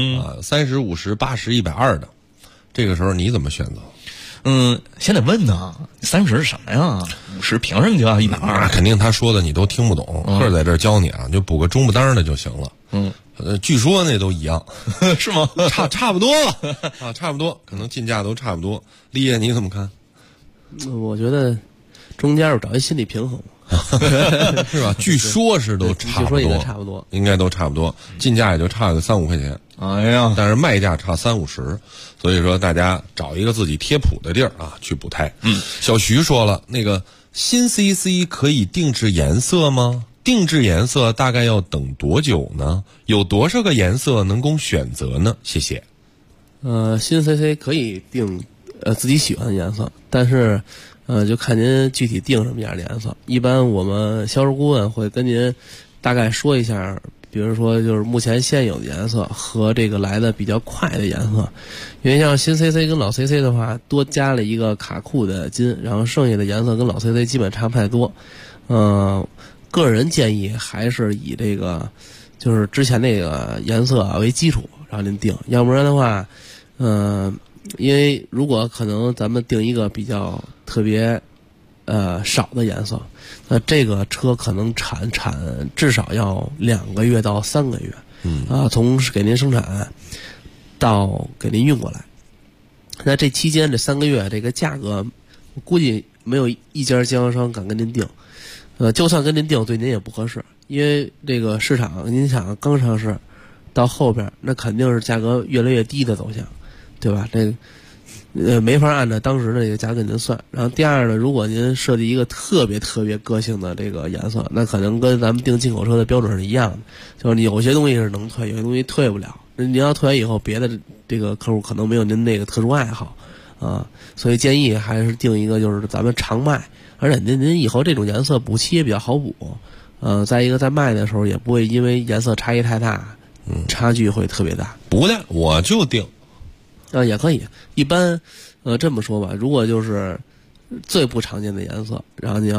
？30、50、80、120的，这个时候你怎么选择？ 先得问呢，30是什么呀？50凭什么就要120？ 那肯定他说的你都听不懂，或者在这儿教你啊，就补个中不当的就行了。据说那都一样， 是吗？ 差不多了啊，差不多，可能进价都差不多。立业你怎么看？ 我觉得中间找一心理平衡， 是吧？据说是都差不多， 据说也差不多， 应该都差不多，进价也就差个3、5块钱。 哎呀， 但是卖价差30、50，所以说大家找一个自己贴谱的地儿啊去补胎。小徐说了，那个新 CC 可以定制颜色吗？定制颜色大概要等多久呢？有多少个颜色能供选择呢？谢谢。 新 CC 可以定自己喜欢的颜色，但是就看您具体定什么样的颜色。一般我们销售顾问会跟您大概说一下，比如说就是目前现有的颜色和这个来的比较快的颜色。因为像新 CC 跟老 CC 的话，多加了一个卡库的金，然后剩下的颜色跟老 CC 基本差不太多。个人建议还是以这个就是之前那个颜色为基础让您定，要不然的话因为如果可能咱们定一个比较特别少的颜色，那这个车可能产至少要2个月到3个月，从给您生产到给您运过来。那这期间这3个月这个价格，我估计没有一家经销商敢跟您定。就算跟您定，对您也不合适，因为这个市场您想刚上市到后边，那肯定是价格越来越低的走向，对吧？这个没法按照当时的这个价格您算。然后第二呢，如果您设计一个特别个性的这个颜色，那可能跟咱们定进口车的标准是一样的，就是你有些东西是能退，有些东西退不了。您要退以后，别的这个客户可能没有您那个特殊爱好啊，所以建议还是定一个就是咱们常卖。而且您以后这种颜色补漆也比较好补，再一个在卖的时候也不会因为颜色差异太大，差距会特别大。 不的，我就定， 也可以。一般这么说吧，如果就是最不常见的颜色，然后你要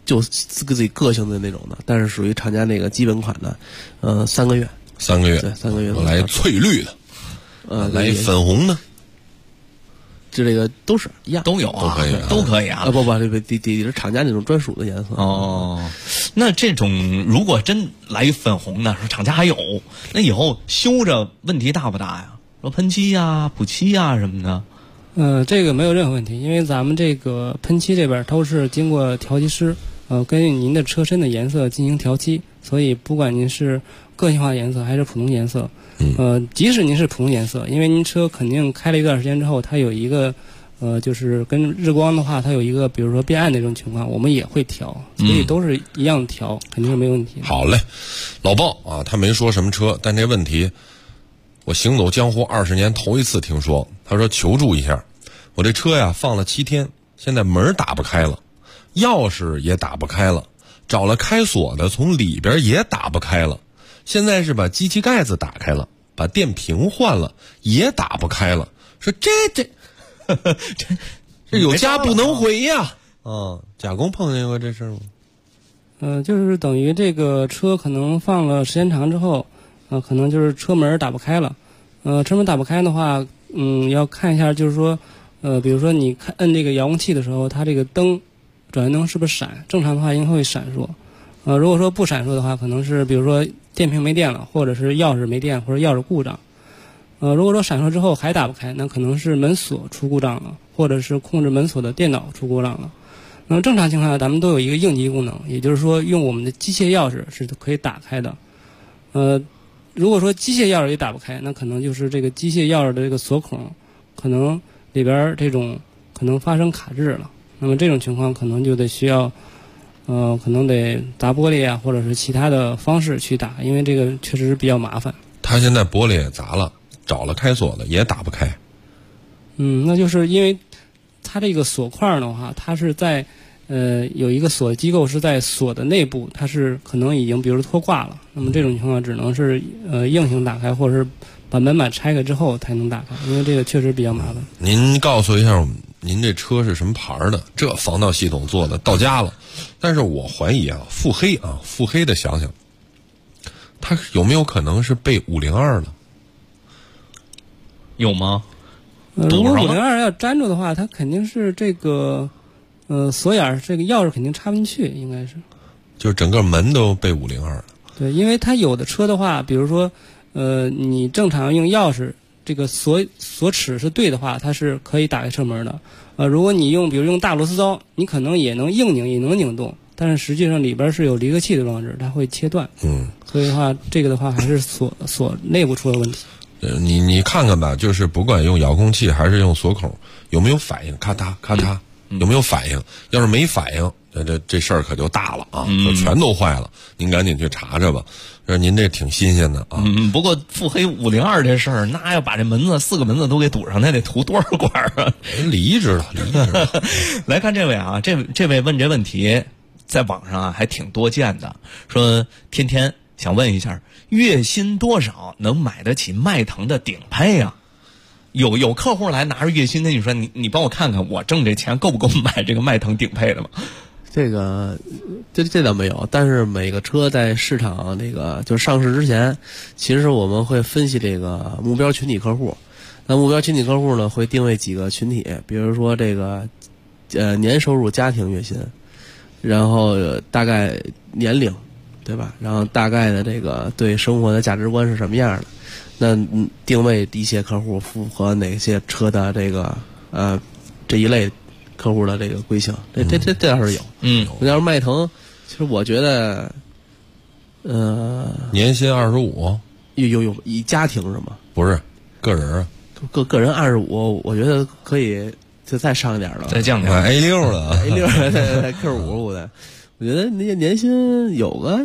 就自己个性的那种的，但是属于厂家那个基本款的，3个月。 3个月， 对，3个月。 我来翠绿的，来粉红的。 就这个都是一样， 都有啊， 都可以啊。 不，得是厂家那种专属的颜色。 哦，那这种如果真来粉红的，说厂家还有，那以后修着问题大不大呀？说喷漆呀、补漆呀什么的。 这个没有任何问题，因为咱们这个喷漆这边都是经过调漆师，根据您的车身的颜色进行调漆，所以不管您是个性化颜色还是普通颜色。即使您是普通颜色，因为您车肯定开了一段时间之后，它有一个，就是跟日光的话，它有一个，比如说变暗的这种情况，我们也会调，所以都是一样调，肯定是没有问题的。 好嘞，老鲍啊，他没说什么车，但这问题，我行走江湖20年头一次听说。他说求助一下，我这车呀放了7天，现在门打不开了，钥匙也打不开了，找了开锁的，从里边也打不开了。现在是把机器盖子打开了，把电瓶换了，也打不开了。说这有家不能回呀！加工碰见过这事吗？ 就是等于这个车可能放了时间长之后，可能就是车门打不开了。车门打不开的话，要看一下，就是说，比如说你摁这个遥控器的时候，它这个灯转向灯是不是闪？正常的话应该会闪烁。如果说不闪烁的话，可能是比如说电瓶没电了，或者是钥匙没电，或者钥匙故障。如果说闪烁之后还打不开，那可能是门锁出故障了，或者是控制门锁的电脑出故障了。那么正常情况下，咱们都有一个应急功能，也就是说用我们的机械钥匙是可以打开的。如果说机械钥匙也打不开，那可能就是这个机械钥匙的这个锁孔可能里边这种可能发生卡滞了。那么这种情况可能就得需要可能得砸玻璃啊，或者是其他的方式去打，因为这个确实是比较麻烦。 他现在玻璃也砸了，找了开锁的也打不开。 那就是因为它这个锁块的话，它是在有一个锁机构是在锁的内部，它是可能已经比如脱挂了，那么这种情况只能是硬性打开，或者是把门板拆开之后才能打开，因为这个确实比较麻烦。 您告诉一下我们，您这车是什么牌的？这防盗系统做的到家了，但是我怀疑啊，腹黑的想想，他有没有可能是被502了？ 有吗？ 如果502要粘住的话，它肯定是这个锁眼这个钥匙肯定插不进去，应该是。 就是整个门都被502了。 对，因为它有的车的话，比如说你正常用钥匙，这个锁齿是对的话，它是可以打开车门的。如果你比如用大螺丝刀，你可能也能硬拧，也能拧动，但是实际上里边是有离合器的装置，它会切断。所以的话，这个的话还是锁内部出了问题。 你看看吧，就是不管用遥控器还是用锁孔，有没有反应？咔嗒咔嗒，有没有反应？要是没反应，这事儿可就大了啊！就全都坏了。您赶紧去查查吧。您这挺新鲜的啊。 不过腹黑502这事儿，那要把这门子4个门子都给堵上，那得涂多少管啊？ 离职了。 来看这位啊，这位问这问题，在网上啊还挺多见的，说天天想问一下，月薪多少能买得起迈腾的顶配啊？有客户来拿着月薪跟你说，你帮我看看，我挣这钱够不够买这个迈腾顶配的吗？ 这倒没有，但是每个车在市场就上市之前，其实我们会分析这个目标群体客户。那目标群体客户呢，会定位几个群体，比如说这个年收入家庭月薪，然后大概年龄，对吧？然后大概的这个对生活的价值观是什么样的？那定位一些客户符合哪些车的这个这一类客户的这个规性，这倒是有。要是迈腾，其实我觉得， 年薪25， 有以家庭是吗？ 不是，个人啊， 个人25，我觉得可以就再上一点了， 再降点 A6 了 ，A6 再 Q5，我觉得年薪有个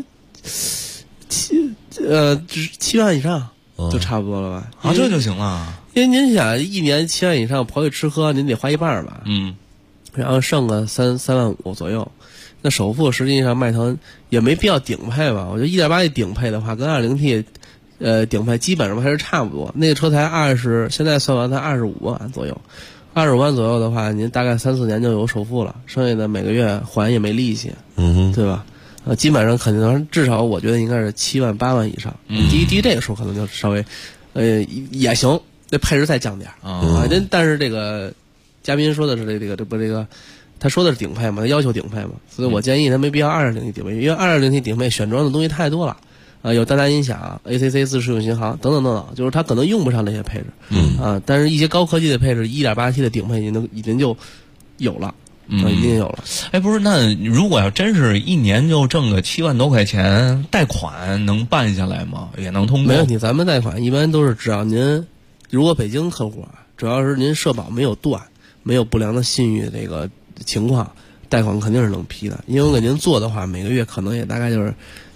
7万以上就差不多了吧？ 这就行了。 因为您想1年7万以上跑去吃喝，您得花一半吧？然后剩个3万5左右。那首付实际上迈腾也没必要顶配吧？我觉得 1.8T 顶配的话，跟 2.0T 顶配基本上还是差不多。那个车才现在算完才25万左右。 25万左右的话，您大概3-4年就有首付了，剩下的每个月还也没利息，对吧？基本上肯定至少我觉得应该是7万8万以上。低这个数可能就稍微，也行，这配置再降点啊。但是这个嘉宾说的是这个，他说的是顶配嘛，他要求顶配嘛，所以我建议他没必要2.0T顶配，因为2.0T顶配选装的东西太多了。有单单音响、ACC 自适用巡航等等等等，就是它可能用不上这些配置。但是一些高科技的配置 1.8T 的顶配已经就有了。已经有了。 哎，不是，那如果要真是一年就挣个7万多块钱，贷款能办下来吗？也能通过？ 没问题，咱们贷款一般都是只要您，如果北京客户啊，只要是您社保没有断，没有不良的信誉这个情况，贷款肯定是能批的。因为我给您做的话，每个月可能也大概就是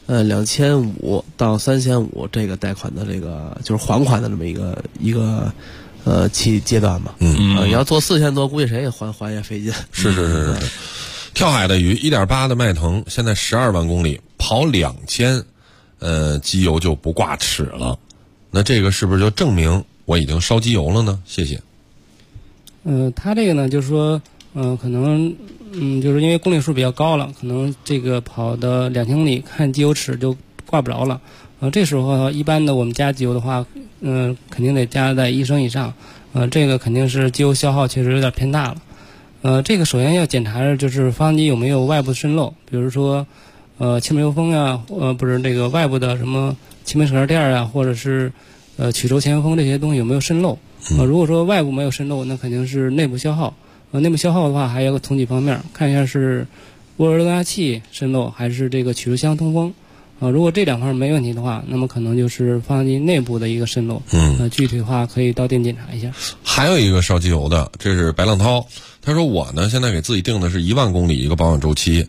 2500到3500这个贷款的这个就是还款的这么一个阶段嘛。你要做4000多，估计谁也还也费劲。 是。跳海的鱼1.8的迈腾现在12万公里跑2000，机油就不挂齿了。那这个是不是就证明我已经烧机油了呢？谢谢。 它这个呢，就是说，可能，就是因为公里数比较高了，可能这个跑的2000公里看机油尺就挂不着了。这时候一般的我们加机油的话，肯定得加在1升以上。这个肯定是机油消耗确实有点偏大了。这个首先要检查的就是发动机有没有外部渗漏，比如说，气门油封啊，不是这个外部的什么气门省热垫啊，或者是曲轴前油封这些东西有没有渗漏。如果说外部没有渗漏，那肯定是内部消耗。内部消耗的话，还有从几方面看一下是涡轮增压器渗漏，还是这个曲轴箱通风。如果这两方面没问题的话，那么可能就是发动机内部的一个渗漏。具体的话可以到店检查一下。 还有一个烧机油的，这是白浪涛，他说我呢现在给自己定的是1万公里一个保养周期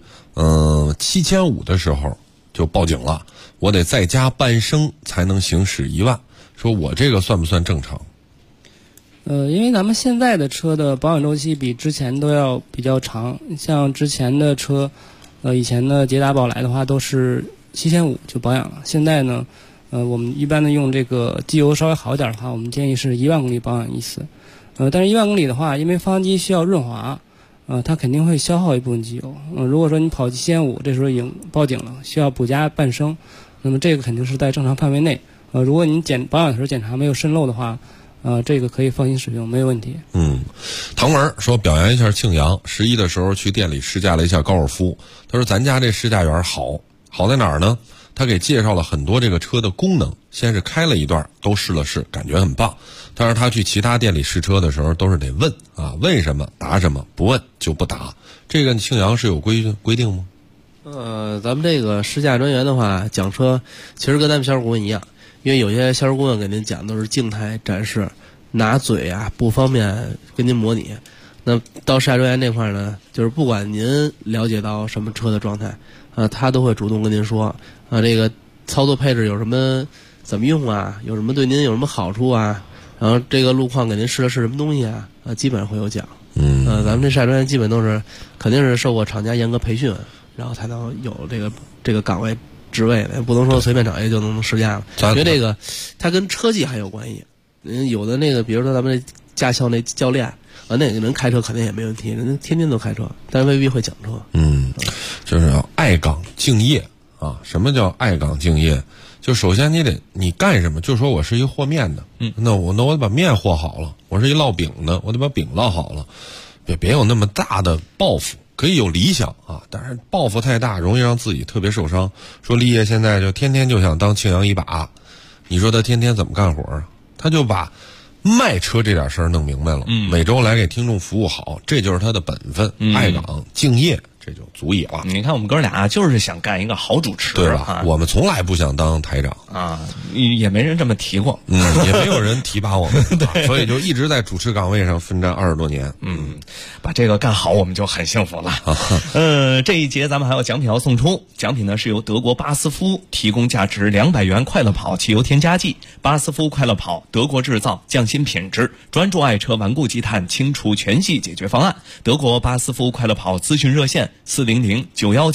，7500的时候就报警了，我得再加半升才能行驶1万，说我这个算不算正常？ 因为咱们现在的车的保养周期比之前都要比较长，像之前的车，以前的捷达宝来的话都是7500就保养了。现在呢，我们一般的用这个机油稍微好一点的话，我们建议是1万公里保养一次。但是1万公里的话，因为发动机需要润滑，它肯定会消耗一部分机油。如果说你跑7500，这时候已经报警了，需要补加半升，那么这个肯定是在正常范围内。如果你保养的时候检查没有渗漏的话，这个可以放心使用，没有问题。 唐文说表扬一下庆阳，11的时候去店里试驾了一下高尔夫，他说咱家这试驾员好在哪儿呢？他给介绍了很多这个车的功能，先是开了一段都试了试，感觉很棒。但是他去其他店里试车的时候都是得问啊，问什么答什么，不问就不答。这个庆阳是有规定吗？ 咱们这个试驾专员的话讲车其实跟咱们销售顾问一样，因为有些销售顾问给您讲都是静态展示，拿嘴啊不方便跟您模拟。那到试驾专员这块呢，就是不管您了解到什么车的状态，他都会主动跟您说，这个操作配置有什么怎么用啊，有什么对您有什么好处啊，然后这个路况给您试了试什么东西啊，基本上会有讲。咱们这试驾专员基本都是肯定是受过厂家严格培训，然后才能有这个岗位职位的，不能说随便找一个就能试驾了。因为这个它跟车技还有关系。有的那个比如说咱们这驾校那教练那个人开车肯定也没问题，人天天都开车，但是未必会讲车。 就是要爱岗敬业啊。什么叫爱岗敬业？就首先你干什么，就说我是一和面的，那我得把面和好了；我是一烙饼的，我得把饼烙好了。别有那么大的抱负，可以有理想啊，但是抱负太大容易让自己特别受伤。说立业现在就天天就想当庆阳一把，你说他天天怎么干活啊？他就把卖车这点事儿弄明白了，每周来给听众服务好，这就是他的本分，爱岗敬业，这就足以了。 你看我们哥俩就是想干一个好主持， 对吧？我们从来不想当台长啊，也没人这么提过， 也没有人提拔我们，所以就一直在主持岗位上奋战20多年。 把这个干好，我们就很幸福了。这一节咱们还有奖品要送出，奖品呢是由德国巴斯夫提供价值200元快乐跑汽油添加剂。巴斯夫快乐跑，德国制造，匠心品质，专注爱车顽固积碳清除全系解决方案。德国巴斯夫快乐跑咨询热线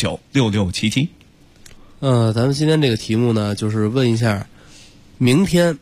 400-919-6677。 咱们今天这个题目呢，就是问一下，明天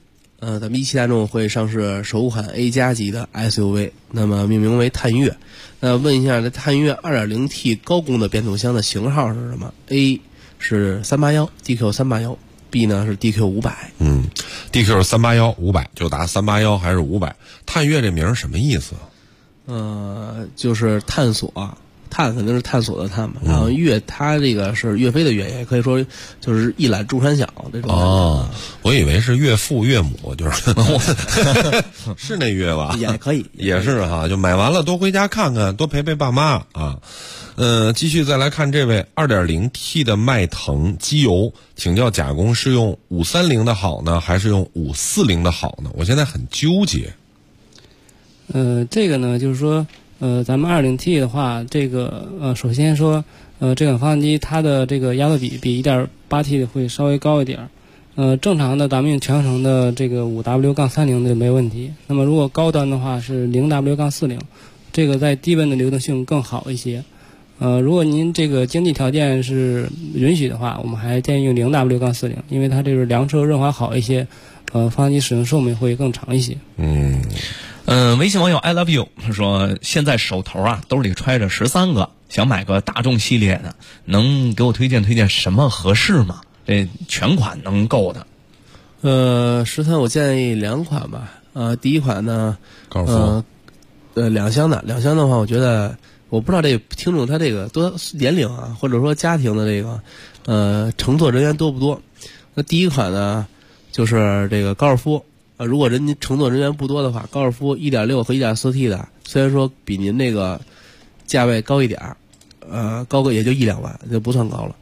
咱们一汽大众会上市首款 A 加级的 SUV， 那么命名为探岳。问一下，这探岳 2.0T 高功的变速箱的型号是什么 ？A 是381 DQ 381，B 呢是 DQ 500。 DQ 381 500，就答381还是500？探岳这名什么意思？ 就是探索。探肯定是探索的探嘛，然后岳它这个是岳飞的岳，也可以说就是一览众山小这种。 哦，我以为是岳父岳母，就是是那岳吧？ 也可以， 也是哈，就买完了多回家看看，多陪陪爸妈啊。继续再来看这位 2.0T 的迈腾机油，请教甲工是用530的好呢，还是用540的好呢？我现在很纠结。 这个呢，就是说。咱们 2.0T 的话，这个首先说，这款发动机它的这个压缩比 1.8T 的会稍微高一点。正常的咱们用全合成的这个5W-30的没问题。那么如果高端的话是 0W-40，这个在低温的流动性更好一些。如果您这个经济条件是允许的话，我们还建议用 0W-40，因为它这个凉车润滑好一些，发动机使用寿命会更长一些。 微信网友 I love you 说，现在手头兜里揣着13个，想买个大众系列的，能给我推荐什么合适吗？这全款能够的。 13我建议2款吧。第一款呢， 高尔夫 2厢的话，我觉得我不知道这个听众他这个多年龄啊，或者说家庭的这个乘坐人员多不多？那第一款呢，就是这个高尔夫。如果人乘坐人员不多的话，高尔夫 1.6 和 1.4T 的，虽然说比您这个价位高一点，高个也就1-2万，就不算高了。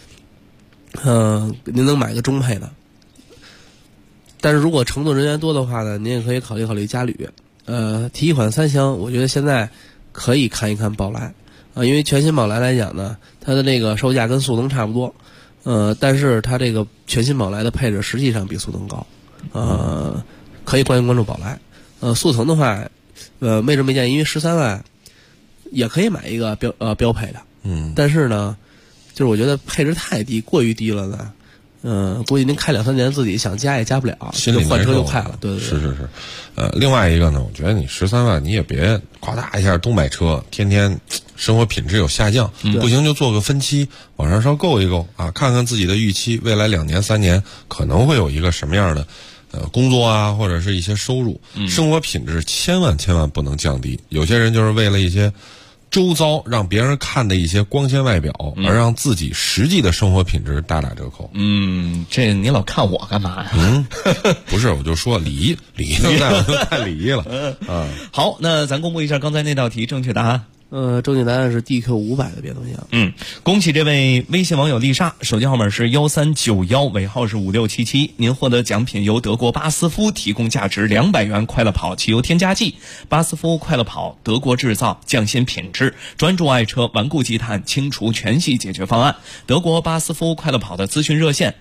您能买个中配的。但是如果乘坐人员多的话呢，您也可以考虑嘉旅。提一款3厢，我觉得现在可以看一看宝来因为全新宝来来讲呢，它的那个售价跟速腾差不多，但是它这个全新宝来的配置实际上比速腾高。可以关注宝来。速腾的话，为什么没建议？因为13万也可以买一个标配的。但是呢，就是我觉得配置太低，过于低了呢。估计您开2-3年自己想加也加不了， 心里换车就快了。对。 是。另外一个呢，我觉得你13万你也别夸大一下都买车，天天生活品质有下降，不行就做个分期，往上稍够一够啊，看看自己的预期，未来2年3年可能会有一个什么样的工作啊，或者是一些收入，生活品质千万不能降低。有些人就是为了一些周遭让别人看的一些光鲜外表，而让自己实际的生活品质大打折扣。 这你老看我干嘛呀？ 不是，我就说礼仪太礼仪了。 好，那咱公布一下刚才那道题正确答案。 正确答案是 DQ 500的变速箱。 恭喜这位微信网友丽莎，手机号码是1391，尾号是5677。您获得奖品由德国巴斯夫提供价值200元快乐跑汽油添加剂。巴斯夫快乐跑，德国制造，匠心品质，专注爱车，顽固积碳，清除全系解决方案。德国巴斯夫快乐跑的咨询热线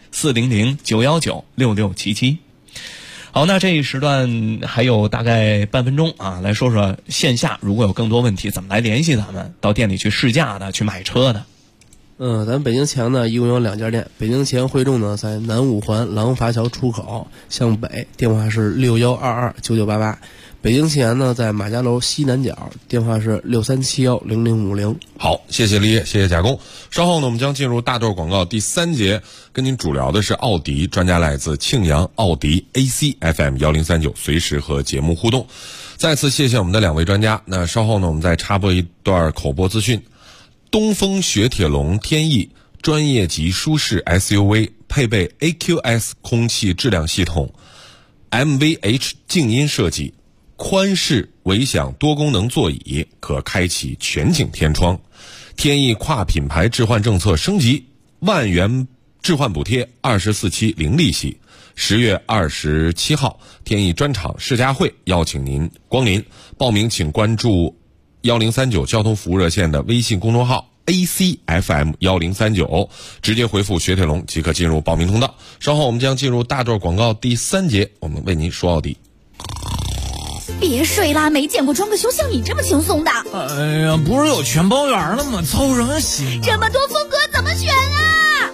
400-919-6677。好，那这一时段还有大概半分钟啊，来说说线下如果有更多问题怎么来联系咱们，到店里去试驾的，去买车的。 咱们北京前呢一共有2家店，北京前汇众呢在南五环廊坊桥出口向北，电话是61229988。北京前呢在马家楼西南角，电话是63710050。 好，谢谢李，谢谢贾工。稍后呢，我们将进入大段广告第3节，跟您主聊的是奥迪，专家来自庆阳奥迪 AC FM 1039，随时和节目互动。再次谢谢我们的2位专家。那稍后呢，我们再插播一段口播资讯。东风雪铁龙天翼专业级舒适 SUV， 配备 AQS 空气质量系统， MVH 静音设计，宽式唯享多功能座椅，可开启全景天窗。天翼跨品牌置换政策升级，1万元置换补贴，24期零利息。10月27号，天翼专场试驾会邀请您光临，报名请关注1039交通服务热线的微信公众号 ACFM 1039，直接回复雪铁龙即可进入报名通道。稍后我们将进入大段广告第3节，我们为您说奥迪。 别睡啦，没见过装个修像你这么轻松的。 哎呀，不是有全包圆了吗？操什么心？ 这么多风格怎么选啊？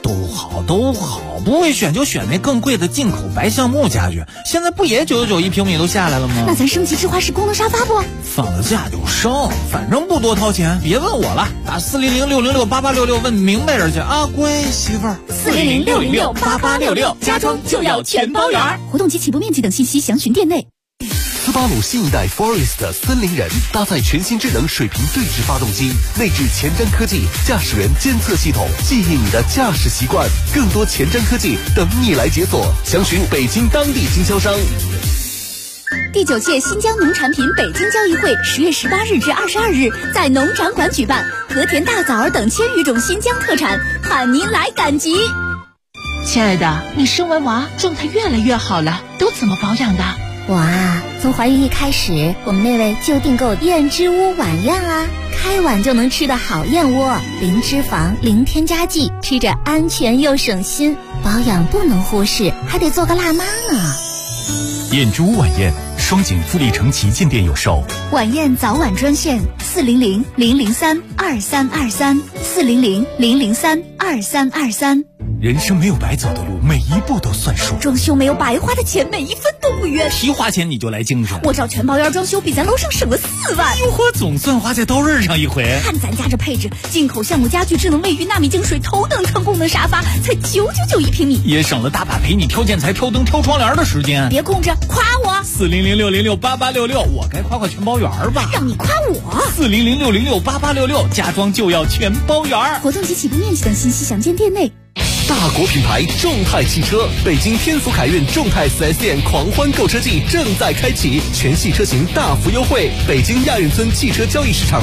都好，不会选就选那更贵的进口白橡木家具，现在不也991平米都下来了吗？ 那咱升级智华式功能沙发不？ 放了假就升，反正不多掏钱，别问我了，打400-606-8866问明白人去啊，乖媳妇儿。 400-606-8866，家装就要全包圆。活动及起步面积等信息详询店内。 斯巴鲁新一代 Forest 森林人搭载全新智能水平对置发动机，内置前瞻科技驾驶员监测系统，记忆你的驾驶习惯。更多前瞻科技等你来解锁，详询北京当地经销商。 第9届新疆农产品北京交易会10月18日至22日在农展馆举办，和田大枣儿等1000余种新疆特产，盼您来赶集。 亲爱的，你生完娃状态越来越好了，都怎么保养的？ 我啊，从怀孕一开始，我们那位就订购燕之屋晚宴啊，开碗就能吃的好燕窝，零脂肪，零添加剂，吃着安全又省心。保养不能忽视，还得做个辣妈呢。 燕之屋晚宴，双井富力城旗舰店有售。 晚宴早晚专线400-003-2323，400-003-2323。 人生没有白走的路，每一步都算数。 装修没有白花的钱，每一分都不冤。 提花钱你就来精神， 我找全包圆装修，比咱楼上省了4万。 哟呵，总算花在刀刃上一回。 看咱家这配置，进口橡木家具、智能卫浴、纳米净水、头等舱功能沙发，才991平米， 也省了大把陪你挑建材、挑灯、挑窗帘的时间。 别空着，夸我。 400-606-8866，我该夸全包圆吧？ 让你夸我。 400-606-8866，家装就要全包圆。 活动及起步面积等信息详见店内。 大国品牌众泰汽车，北京天府凯运众泰 4S 店狂欢购车季正在开启，全系车型大幅优惠。北京亚运村汽车交易市场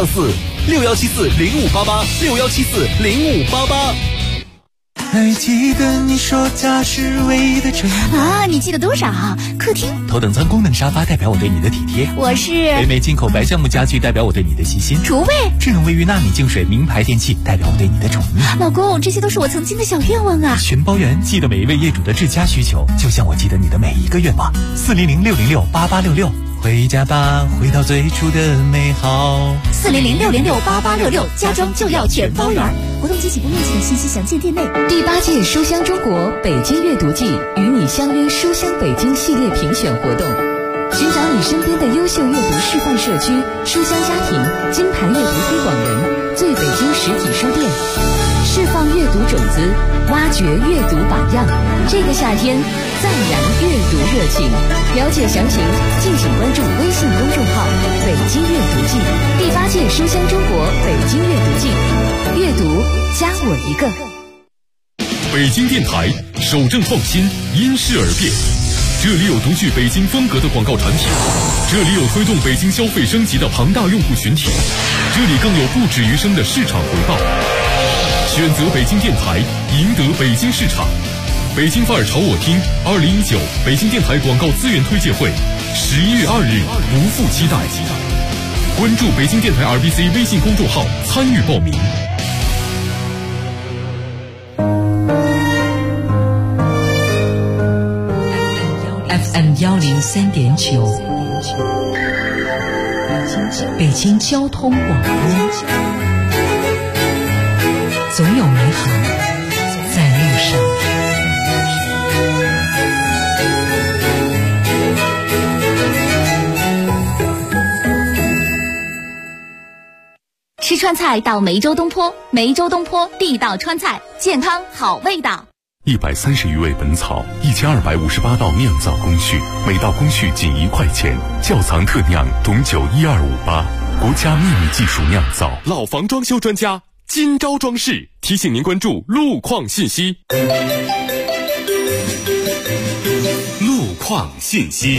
3-4，6174-0588，6174-0588。 还记得你说家是唯一的城啊？你记得多少？客厅头等舱功能沙发代表我对你的体贴， 我是北美进口白橡木家具代表我对你的细心， 厨卫智能卫浴纳米净水名牌电器代表我对你的宠溺。 老公，这些都是我曾经的小愿望啊！ 全包圆，记得每一位业主的至佳需求，就像我记得你的每一个愿望。400-606-8866，回家吧，回到最初的美好。 400-606-8866，家装就要全包圆。活动及起步面积等信息详见店内。 第8届书香中国北京阅读季与你相约书香北京系列评选活动，寻找你身边的优秀阅读示范社区、书香家庭、金牌阅读推广人、最北京实体书店，释放阅读种子，挖掘阅读榜样。这个夏天，赞扬阅读热情。了解详情，敬请关注微信公众号“北京阅读季”。第8届书香中国北京阅读季，阅读加我一个。 北京电台守正创新，因势而变。这里有独具北京风格的广告产品，这里有推动北京消费升级的庞大用户群体，这里更有不止于生的市场回报。选择北京电台，赢得北京市场。北京范儿朝我听2019北京电台广告资源推介会，11月2日不负期待。关注北京电台 RBC 微信公众号参与报名。 FM 103.9，北京交通广播，总有美好在路上。 吃川菜到梅州东坡，梅州东坡地道川菜，健康好味道。 130余味本草，1258道酿造工序，每道工序仅1块钱。窖藏特酿董酒12588，国家秘密技术酿造。 老房装修专家金招装饰提醒您关注路况信息。 路况信息。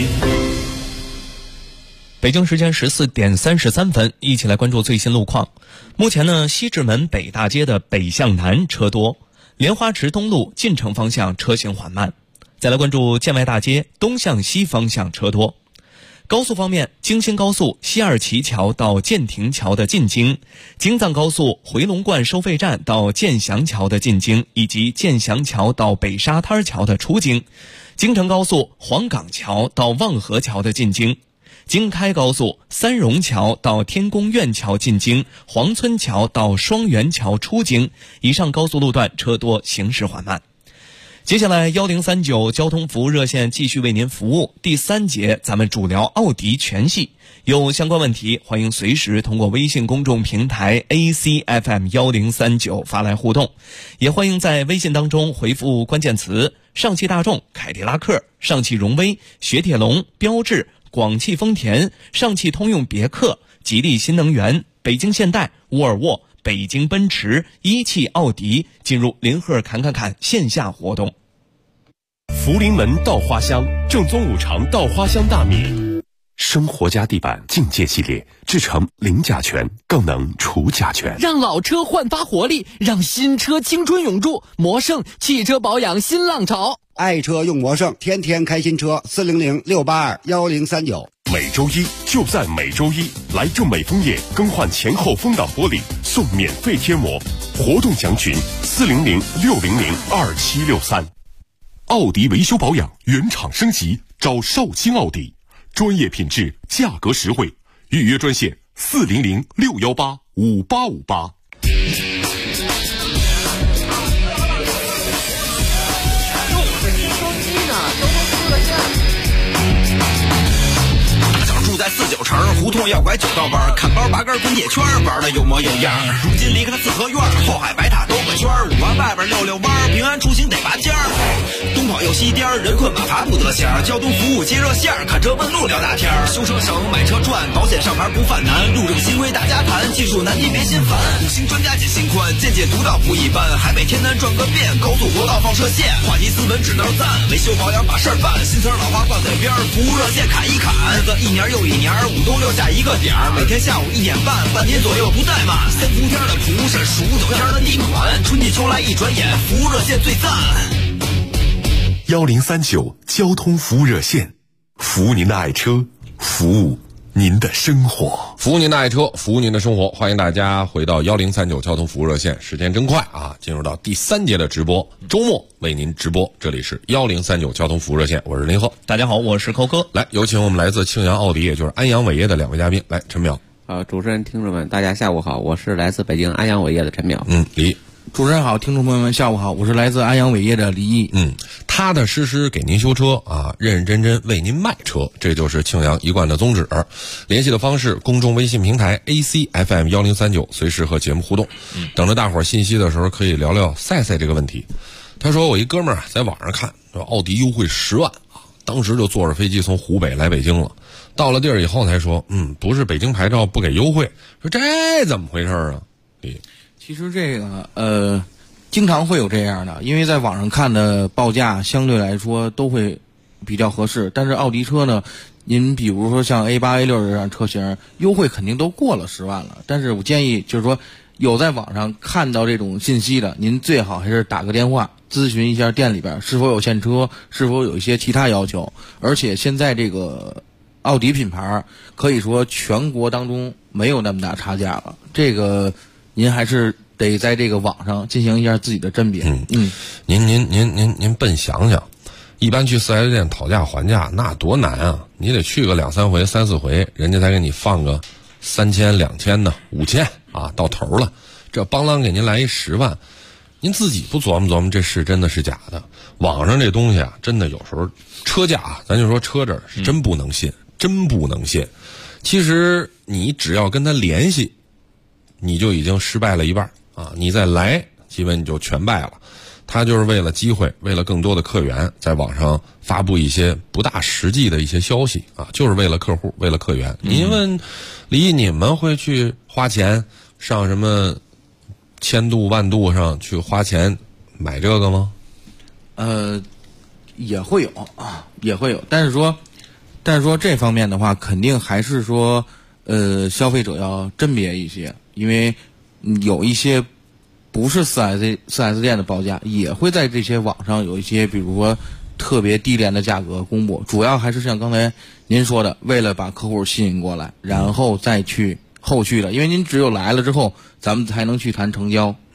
北京时间14点33分，一起来关注最新路况。目前呢，西直门北大街的北向南车多，莲花池东路进城方向车行缓慢。再来关注建外大街东向西方向车多。高速方面，京新高速西二旗桥到建亭桥的进京，京藏高速回龙观收费站到建祥桥的进京，以及建祥桥到北沙滩桥的出京，京承高速黄岗桥到望河桥的进京， 京开高速三榕桥到天宫苑桥进京，黄村桥到双元桥出京，以上高速路段车多，行驶缓慢。接下来1039交通服务热线继续为您服务。第3节咱们主聊奥迪全系，有相关问题欢迎随时通过微信公众平台 ACFM1039 发来互动，也欢迎在微信当中回复关键词上汽大众、凯迪拉克、上汽荣威、雪铁龙、标致、广汽丰田、上汽通用别克、吉利新能源、北京现代、沃尔沃、北京奔驰、一汽奥迪进入林鹤侃侃侃线下活动。 福临门稻花香，正宗五常稻花香大米。生活家地板境界系列制成零甲醛，更能除甲醛， 让老车焕发活力，让新车青春永驻。魔圣汽车保养新浪潮， 爱车用魔圣，天天开新车，400-682-1039。 每周一就在每周一，来正美枫叶更换前后风挡玻璃，送免费贴膜。活动详询400-600-2763。奥迪维修保养原厂升级，找绍兴奥迪，专业品质，价格实惠。预约专线400-618-5858。 在49城胡同要拐9道弯，看包拔根滚铁圈，玩的有模有样。如今离开了四合院，后海白塔兜个圈，5环外边溜弯，平安出行得拔尖儿。东跑右西颠，人困马乏不得闲。交通服务接热线，看车问路聊大天。修车省，买车赚，保险上牌不犯难。路政新规大家谈，技术难题别心烦。5星专家解心宽，见解独到不一般。海北天南转个遍，高速国道放射线。话题斯文只能赞，维修保养把事儿办。新词老话挂嘴边，服务热线侃一侃。日子一年又一年，5都留下一个点儿，每天下午1点半，半年左右不怠慢。3伏天的蒲是数9天的地款，春季秋来一转眼，服务热线最赞。 1039交通服务热线，服务您的爱车，服务您的生活， 服务您的爱车，服务您的生活。欢迎大家回到1039交通服务热线，时间真快啊！进入到第3节的直播，周末为您直播，这里是1039交通服务热线，我是林鹤。 大家好，我是寇哥。 来，有请我们来自庆阳奥迪，也就是安阳伟业的2位嘉宾。来，陈淼。 主持人、听众们，大家下午好，我是来自北京安阳伟业的陈淼。 李。 主持人好，听众朋友们下午好，我是来自安阳伟业的李毅。 踏踏实实给您修车啊，认认真真为您卖车，这就是庆阳一贯的宗旨。联系的方式：公众微信平台 ACFM1039，随时和节目互动。等着大伙儿信息的时候，可以聊聊赛这个问题。他说我一哥们儿在网上看，说奥迪优惠10万啊，当时就坐着飞机从湖北来北京了。到了地儿以后才说，不是北京牌照不给优惠，说这怎么回事啊？ 其实这个经常会有这样的，因为在网上看的报价相对来说都会比较合适，但是奥迪车呢，您比如说像 A8、A6 这样车型，优惠肯定都过了10万了。但是我建议就是说，有在网上看到这种信息的，您最好还是打个电话咨询一下店里边是否有现车，是否有一些其他要求。而且现在这个奥迪品牌可以说全国当中没有那么大差价了，这个您还是得在这个网上进行一下自己的甄别。 您笨想想，一般去4S店讨价还价那多难啊！你得去个2、3回、3、4回，人家才给你放个3000、2000的、5000啊，到头了。这邦啷给您来一10万，您自己不琢磨琢磨这是真的是假的？网上这东西啊，真的有时候车价啊，咱就说车这儿是真不能信，真不能信。其实你只要跟他联系，你就已经失败了一半啊！你再来，基本你就全败了。他就是为了机会，为了更多的客源，在网上发布一些不大实际的一些消息啊，就是为了客户，为了客源。您问李，你们会去花钱上什么1000度、万度上去花钱买这个吗？ 也会有啊，也会有，但是说这方面的话，肯定还是说消费者要甄别一些。因为有一些不是4S店的报价，也会在这些网上有一些，比如说特别低廉的价格公布。主要还是像刚才您说的，为了把客户吸引过来，然后再去后续的，因为您只有来了之后，咱们才能去谈成交。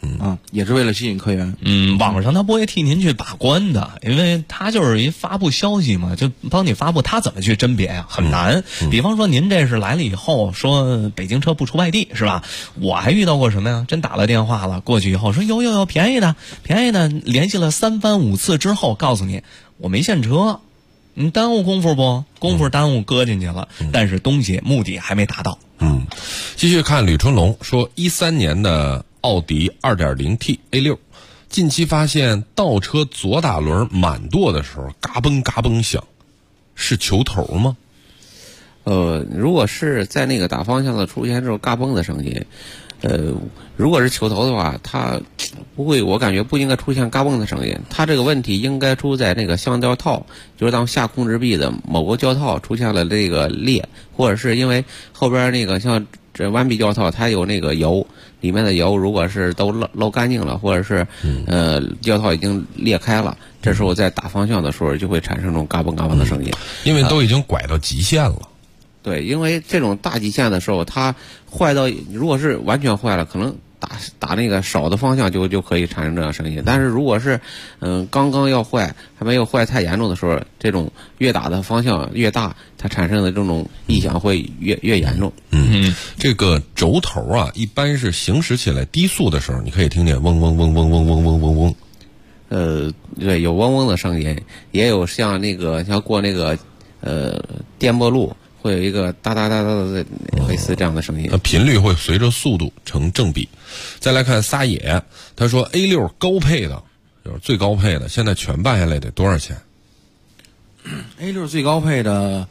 也是为了吸引客源。 网上他不会替您去把关的，因为他就是一发布消息嘛，就帮你发布，他怎么去甄别呀？很难。比方说您这是来了以后说北京车不出外地是吧？我还遇到过什么呀？真打了电话了，过去以后说有便宜的，联系了3番5次之后，告诉你我没现车。你耽误功夫不？功夫耽误搁进去了，但是东西目的还没达到。 继续看吕春龙说，13年的奥迪 2.0T A6， 近期发现倒车左打轮满舵的时候嘎嘣嘎嘣响，是球头吗？ 如果是在那个打方向的出现这种嘎嘣的声音，如果是球头的话，它不会，我感觉不应该出现嘎嘣的声音。它这个问题应该出在那个橡胶套，就是当下控制臂的某个胶套出现了这个裂，或者是因为后边那个像这弯臂胶套，它有那个油，里面的油如果是都漏干净了，或者是胶套已经裂开了，这时候在打方向的时候就会产生这种嘎嘣嘎嘣的声音， 因为都已经拐到极限了。 对，因为这种大极限的时候，它坏到如果是完全坏了，可能打那个少的方向就可以产生这样声音。但是如果是刚刚要坏，还没有坏太严重的时候，这种越打的方向越大，它产生的这种异响会越严重。 这个轴头啊，一般是行驶起来低速的时候，你可以听见嗡嗡嗡嗡嗡嗡嗡嗡嗡。 对，有嗡嗡的声音，也有像过那个电波路。会有一个哒哒哒哒的类似这样的声音， 频率会随着速度成正比。再来看撒野，他说 A6 高配的，就是最高配的，现在全办下来得多少钱 ？A6 最高配的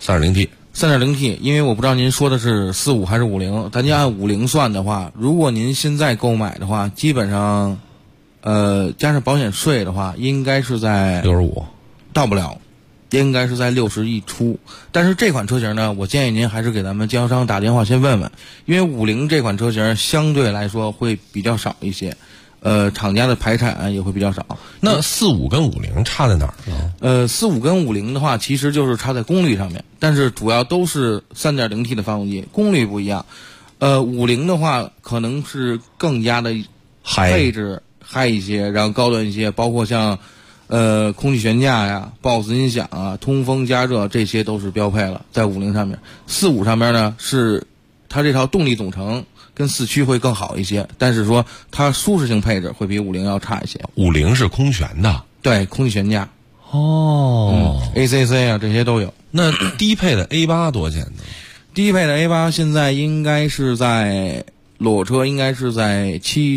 3.0T， 因为我不知道您说的是45还是50，咱就按50算的话，如果您现在购买的话，基本上加上保险税的话，应该是在 65， 到不了。应该是在61出，但是这款车型呢，我建议您还是给咱们经销商打电话先问问，因为50这款车型相对来说会比较少一些，厂家的排产也会比较少。 那45跟50差在哪儿呢 ？45跟50的话，其实就是差在功率上面，但是主要都是 3.0T 的发动机，功率不一样。50的话可能是更加的配置嗨一些，然后高端一些，包括像空气悬架呀、BOSS 音响啊、通风加热，这些都是标配了，在50上面。45上面呢，是它这套动力总成跟4驱会更好一些，但是说它舒适性配置会比50要差一些。 50是空悬的， 对，空气悬架。ACC 啊，这些都有。 那低配的 A8 多少钱呢？ 低配的 A8 现在应该是在裸车应该是在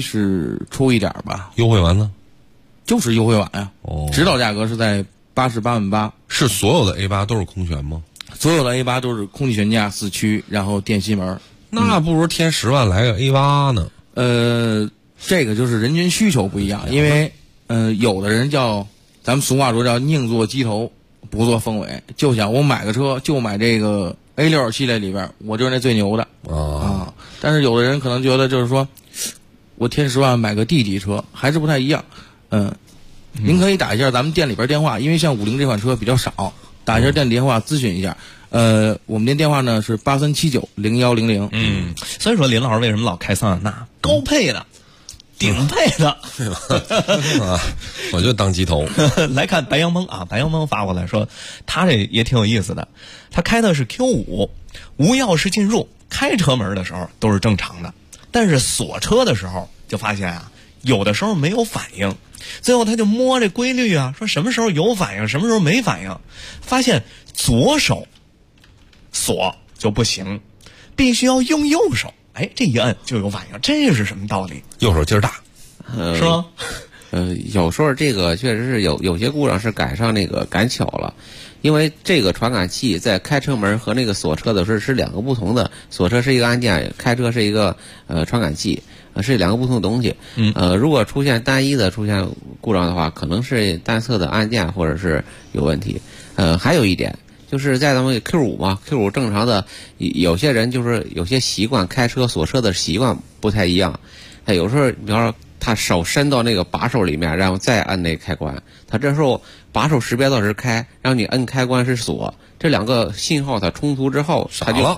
70出一点吧。 优惠完呢？ 就是优惠完呀，指导价格是在88万8。 是所有的 A8 都是空悬吗？ 所有的 A8 都是空气悬架、4驱，然后电吸门。 那不如添10万来个 A8 呢？ 这个就是人均需求不一样，因为有的人咱们俗话说叫宁做鸡头不做凤尾，就想我买个车就买这个 A6 系列里边，我就是那最牛的啊。但是有的人可能觉得就是说，我添10万买个 D 级车还是不太一样。您可以打一下咱们店里边电话，因为像50这款车比较少，打一下店里电话咨询一下。我们店电话呢是83790100。 所以说林老师为什么老开桑塔纳高配的、顶配的？ 我就当鸡头。 来看白杨蒙啊，白杨蒙发过来说，他这也挺有意思的，他开的是 Q5，无钥匙进入，开车门的时候都是正常的，但是锁车的时候就发现啊，有的时候没有反应。最后他就摸这规律啊，说什么时候有反应，什么时候没反应，发现左手锁就不行，必须要用右手，这一摁就有反应，这是什么道理？ 右手劲儿大， 是吗？ 有时候这个确实是有些故障是赶上那个赶巧了，因为这个传感器在开车门和那个锁车的时候是两个不同的，锁车是一个按键，开车是一个传感器。是两个不同的东西。如果出现单一的出现故障的话，可能是单侧的按键或者是有问题。还有一点就是在咱们 Q5 嘛 ，Q5 正常的，有些人就是有些习惯开车锁车的习惯不太一样。他有时候比方说他手伸到那个把手里面，然后再按那个开关，他这时候把手识别到是开，让你摁开关是锁，这两个信号它冲突之后，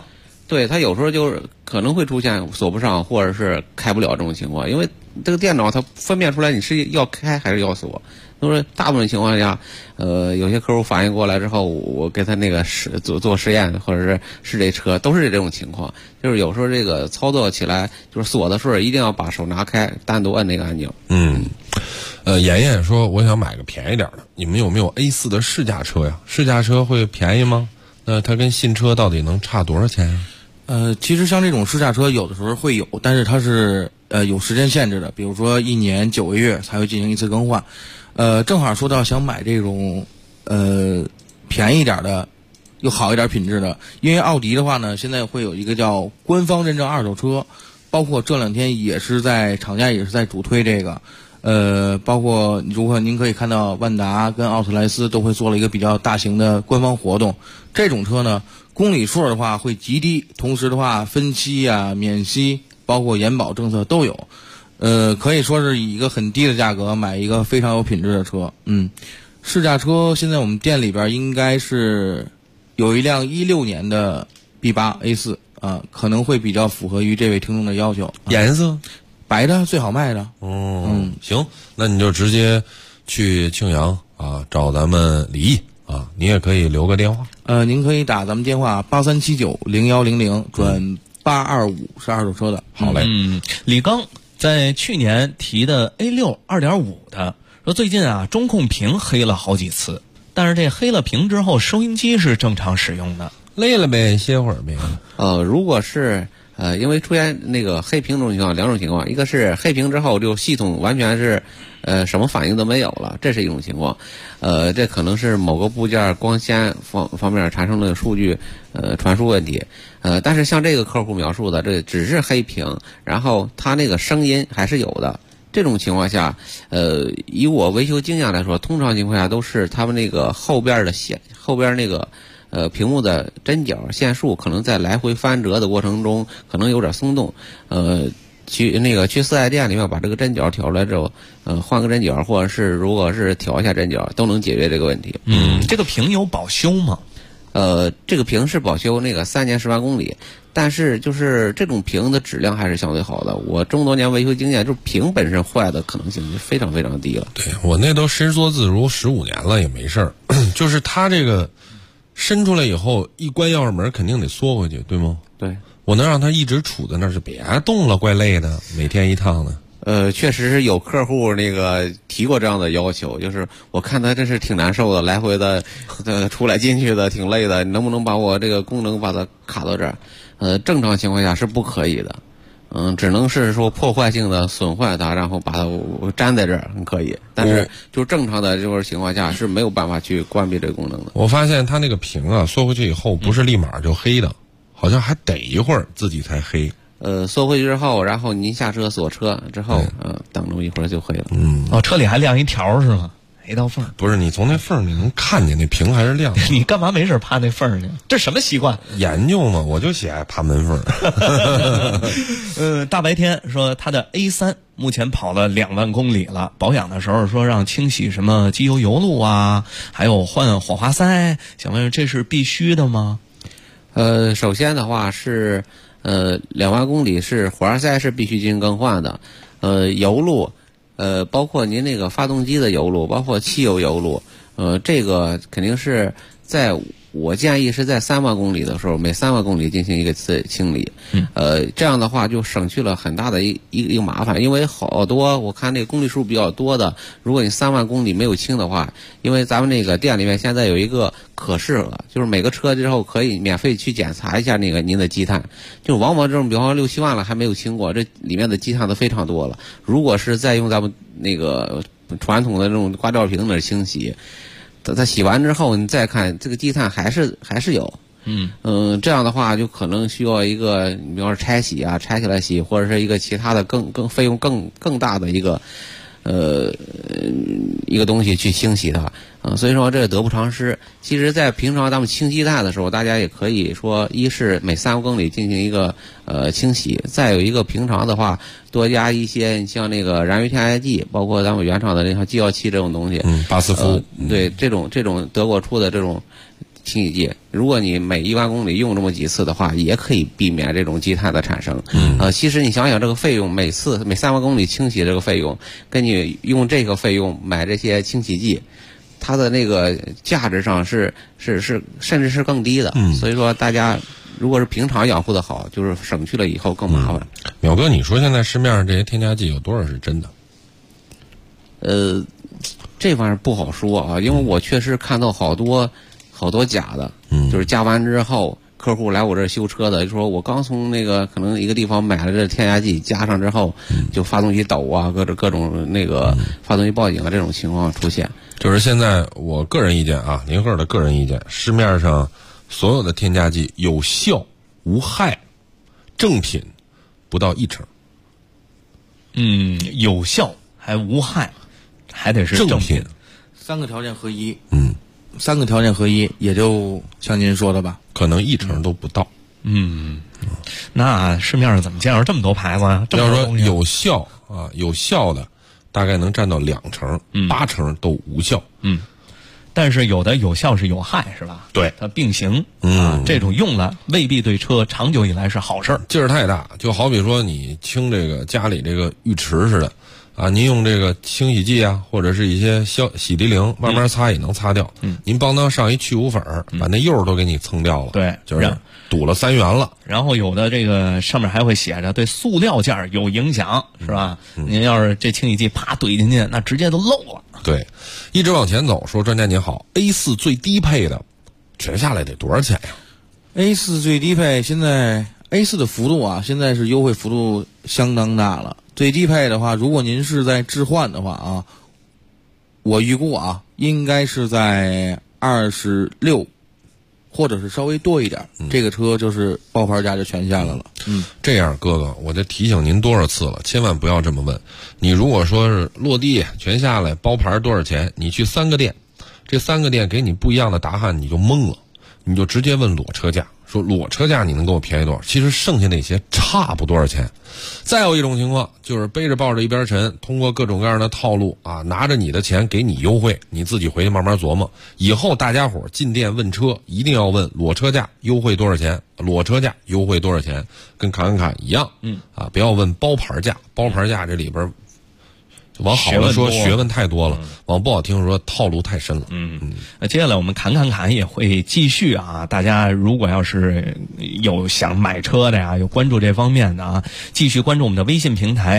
对，它有时候就是可能会出现锁不上或者是开不了这种情况，因为这个电脑它分辨出来你是要开还是要锁。就是大部分情况下，有些客户反应过来之后，我给他那个做实验，或者是试这车，都是这种情况。就是有时候这个操作起来，就是锁的时候一定要把手拿开，单独按那个按钮。 妍妍说我想买个便宜点的，你们有没有 A4 的试驾车呀？试驾车会便宜吗？那它跟新车到底能差多少钱呀？ 其实像这种试驾车有的时候会有，但是它是有时间限制的，比如说1年9个月才会进行一次更换。正好说到想买这种便宜点的又好一点品质的，因为奥迪的话呢，现在会有一个叫官方认证二手车，包括这2天也是在厂家也是在主推这个。包括如果您可以看到万达跟奥特莱斯都会做了一个比较大型的官方活动，这种车呢公里数的话会极低，同时的话分期啊、免息包括延保政策都有。可以说是以一个很低的价格买一个非常有品质的车。试驾车现在我们店里边应该是有一辆16年的 B8 A4 可能会比较符合于这位听众的要求。 颜色白的最好卖的。 行，那你就直接去庆阳找咱们李毅你也可以留个电话。 您可以打咱们电话83790100转825是二手车的。 好嘞。 李刚在去年提的 A6 2.5的，说最近中控屏黑了好几次，但是这黑了屏之后收音机是正常使用的。 累了呗，歇会儿呗。 如果是因为出现那个黑屏这种情况，2种情况，一个是黑屏之后就系统完全是什么反应都没有了，这是一种情况。这可能是某个部件光纤方面产生的数据传输问题。但是像这个客户描述的，这只是黑屏，然后它那个声音还是有的。这种情况下，以我维修经验来说，通常情况下都是他们那个后边那个屏幕的针脚线束可能在来回翻折的过程中可能有点松动。去4S店里面把这个针脚调出来之后，换个针脚，或者是如果是调一下针脚，都能解决这个问题。 这个屏有保修吗？ 这个屏是保修那个3年10万公里，但是就是这种屏的质量还是相对好的。我这么多年维修经验，就是屏本身坏的可能性就非常非常低了。 对，我那都伸缩自如15年了也没事儿，就是它这个伸出来以后一关钥匙门肯定得缩回去，对吗？ 对， 我能让它一直杵在那儿就别动了，怪累的，每天一趟的。 确实是有客户那个提过这样的要求，就是我看他真是挺难受的，来回的出来进去的挺累的，能不能把我这个功能把它卡到这儿？正常情况下是不可以的，只能是说破坏性的损坏它，然后把它粘在这儿可以，但是就正常的这种情况下是没有办法去关闭这个功能的。 我发现它那个屏缩回去以后不是立马就黑的，好像还得一会儿自己才黑。 缩回去之后，然后您下车锁车之后，等这么一会儿就黑了。 车里还亮一条是吗？一道缝。 不是，你从那缝你能看见那屏还是亮的。 你干嘛没事趴那缝去？这什么习惯？ 研究嘛，我就喜爱趴门缝。 大白天说他的 A3 目前跑了2万公里了，保养的时候说让清洗什么机油油路还有换火花塞，想问这是必须的吗？ 首先的话是2万公里是火花塞是必须进行更换的。油路包括您那个发动机的油路，包括汽油油路，这个肯定是我建议是在3万公里的时候，每3万公里进行一次清理。这样的话就省去了很大的一个麻烦，因为好多我看那个公里数比较多的，如果你3万公里没有清的话，因为咱们那个店里面现在有一个可视了，就是每个车之后可以免费去检查一下那个您的积碳，就往往这种比方说6、7万了还没有清过，这里面的积碳都非常多了。如果是再用咱们那个传统的这种刮吊瓶的清洗，它洗完之后你再看这个积碳还是有。这样的话就可能需要一个比方说拆洗拆起来洗，或者是一个其他的更费用更大的一个东西去清洗它。所以说这个得不偿失。其实在平常咱们清积碳的时候，大家也可以说，一是每3公里进行一个清洗，再有一个平常的话多加一些像那个燃油添加剂，包括咱们原厂的那套计药器这种东西。 巴斯夫。 对，这种德国出的这种清洗剂，如果你每1万公里用这么几次的话，也可以避免这种积碳的产生。其实你想想这个费用，每3万公里清洗这个费用，跟你用这个费用买这些清洗剂，它的那个价值上是甚至是更低的。所以说大家如果是平常养护的好，就是省去了以后更麻烦。 淼哥，你说现在市面上这些添加剂有多少是真的？ 这玩意儿不好说啊，因为我确实看到好多假的，就是加完之后，客户来我这儿修车的，就说我刚从那个可能一个地方买了这添加剂，加上之后就发动机抖啊，各种那个发动机报警啊这种情况出现。 就是现在我个人意见啊，您个的个人意见，市面上所有的添加剂有效无害，正品不到1成。 有效还无害。还得是正品 ，3个条件合一，3个条件合一，也就像您说的吧， 可能1成都不到。 那市面上怎么见着这么多牌子啊？ 要说有效啊，有效的大概能占到2成，8成都无效。 但是有的有效是有害，是吧？ 对， 它并行。这种用了未必对车长久以来是好事儿。 劲儿太大，就好比说你清这个家里这个浴池似的。您用这个清洗剂啊，或者是一些洗涤灵，慢慢擦也能擦掉。您帮当上一去污粉，把那釉都给你蹭掉了。 对， 就是堵了3元了。 然后有的这个上面还会写着对塑料件有影响，是吧？您要是这清洗剂啪怼进去，那直接都漏了。 对，一直往前走，说专家您好 ，A4 最低配的全下来得多少钱呀 ？A4 最低配现在 A4 的幅度啊，现在是优惠幅度相当大了。最低配的话，如果您是在置换的话啊，我预估啊，应该是在26，或者是稍微多一点。这个车就是包牌价就全下来了。 这样哥哥，我就提醒您多少次了，千万不要这么问。你如果说是落地全下来包牌多少钱，你去3个店，这3个店给你不一样的答案，你就懵了，你就直接问裸车价。说裸车价你能给我便宜多少？其实剩下那些差不多少钱。再有一种情况就是背着抱着一边沉，通过各种各样的套路啊，拿着你的钱给你优惠，你自己回去慢慢琢磨。以后大家伙进店问车一定要问裸车价优惠多少钱，裸车价优惠多少钱，跟侃一样。不要问包牌价，包牌价这里边往好了说学问太多了，往不好听说套路太深了。 那接下来我们侃也会继续啊，大家如果要是有想买车的呀，有关注这方面的啊，继续关注我们的微信平台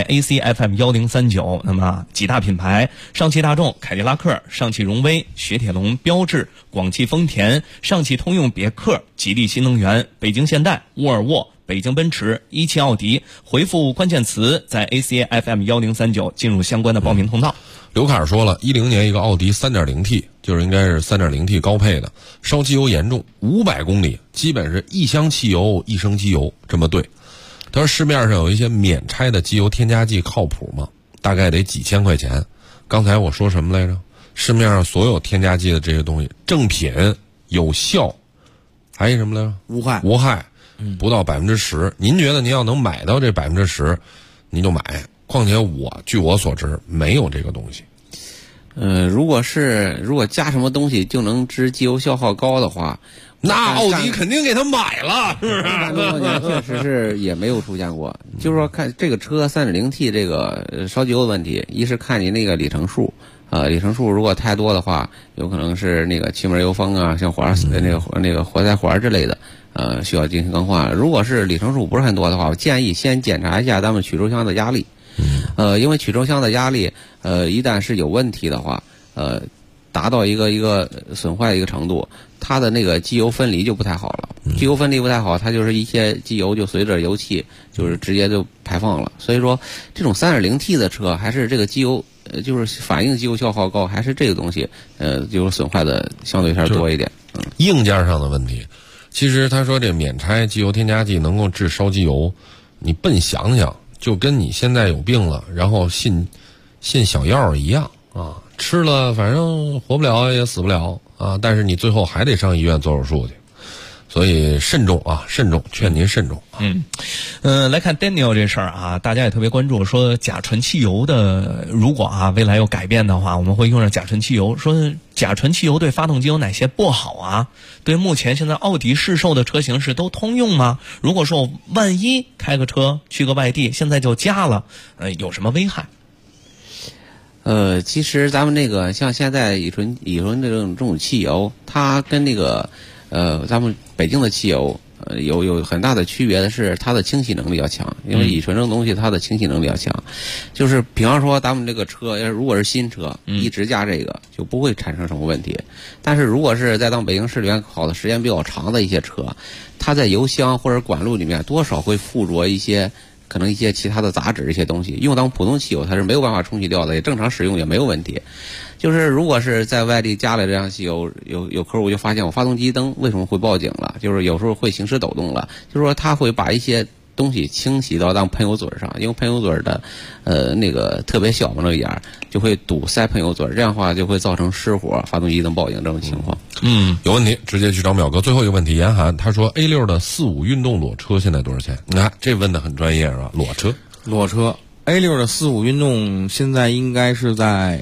ACFM1039。那么几大品牌：上汽大众、凯迪拉克、上汽荣威、雪铁龙、标致、广汽丰田、上汽通用别克、吉利新能源、北京现代、沃尔沃、北京奔驰、17奥迪，回复关键词在 ACFM1039进入相关的报名通道。 刘凯说了，10年一个奥迪 3.0T， 就是应该是 3.0T 高配的，烧机油严重，500公里基本是一箱汽油一升机油这么对。他说市面上有一些免拆的机油添加剂靠谱吗？大概得几千块钱。刚才我说什么来着？市面上所有添加剂的这些东西，正品有效，还有什么来着？ 无害。 不到10%，您觉得您要能买到这10%，您就买。况且据我所知没有这个东西。 如果加什么东西就能治机油消耗高的话， 那奥迪肯定给他买了，是不是？ 确实是也没有出现过。就是说，看这个车 3.0T 这个烧机油的问题，一是看你那个里程数。里程数如果太多的话，有可能是那个气门油封啊，像那个活塞环之类的，需要进行更换。如果是里程数不是很多的话，我建议先检查一下咱们曲轴箱的压力。因为曲轴箱的压力，一旦是有问题的话，达到一个损坏的一个程度，它的那个机油分离就不太好了。机油分离不太好，它就是一些机油就随着油气就是直接就排放了。所以说，这种 3.0T 的车还是这个机油。就是反映机油消耗高，还是这个东西，就是损坏的相对还是多一点。 硬件上的问题，其实他说这免拆机油添加剂能够治烧机油，你笨想想，就跟你现在有病了，然后信小药一样啊，吃了反正活不了也死不了啊，但是你最后还得上医院做手术去。 所以慎重啊，慎重，劝您慎重。 来看 Daniel 这事儿啊，大家也特别关注，说甲醇汽油的，如果未来有改变的话，我们会用上甲醇汽油。说甲醇汽油对发动机有哪些不好啊？对目前现在奥迪市售的车型是都通用吗？如果说万一开个车去个外地，现在就加了，有什么危害？ 其实咱们那个像现在乙醇这种汽油，它跟那个咱们北京的汽油有很大的区别的是，它的清洗能力要强，因为乙醇这种东西它的清洗能力要强。就是比方说咱们这个车，如果是新车，一直加这个就不会产生什么问题。但是如果是在咱北京市里面跑的时间比较长的一些车，它在油箱或者管路里面多少会附着一些。可能一些其他的杂质一些东西，用当普通汽油它是没有办法冲洗掉的，也正常使用也没有问题。就是如果是在外地加了这样汽油，有客户就发现我发动机灯为什么会报警了，就是有时候会行驶抖动了，就是说它会把一些东西清洗到当喷油嘴上，因为喷油嘴的那个特别小嘛，那个眼就会堵塞喷油嘴，这样的话就会造成失火，发动机灯报警这种情况。 有问题直接去找淼哥。最后一个问题，严寒他说 A6 的45运动裸车现在多少钱？你看这问的很专业是吧？裸车 A6 的45运动现在应该是在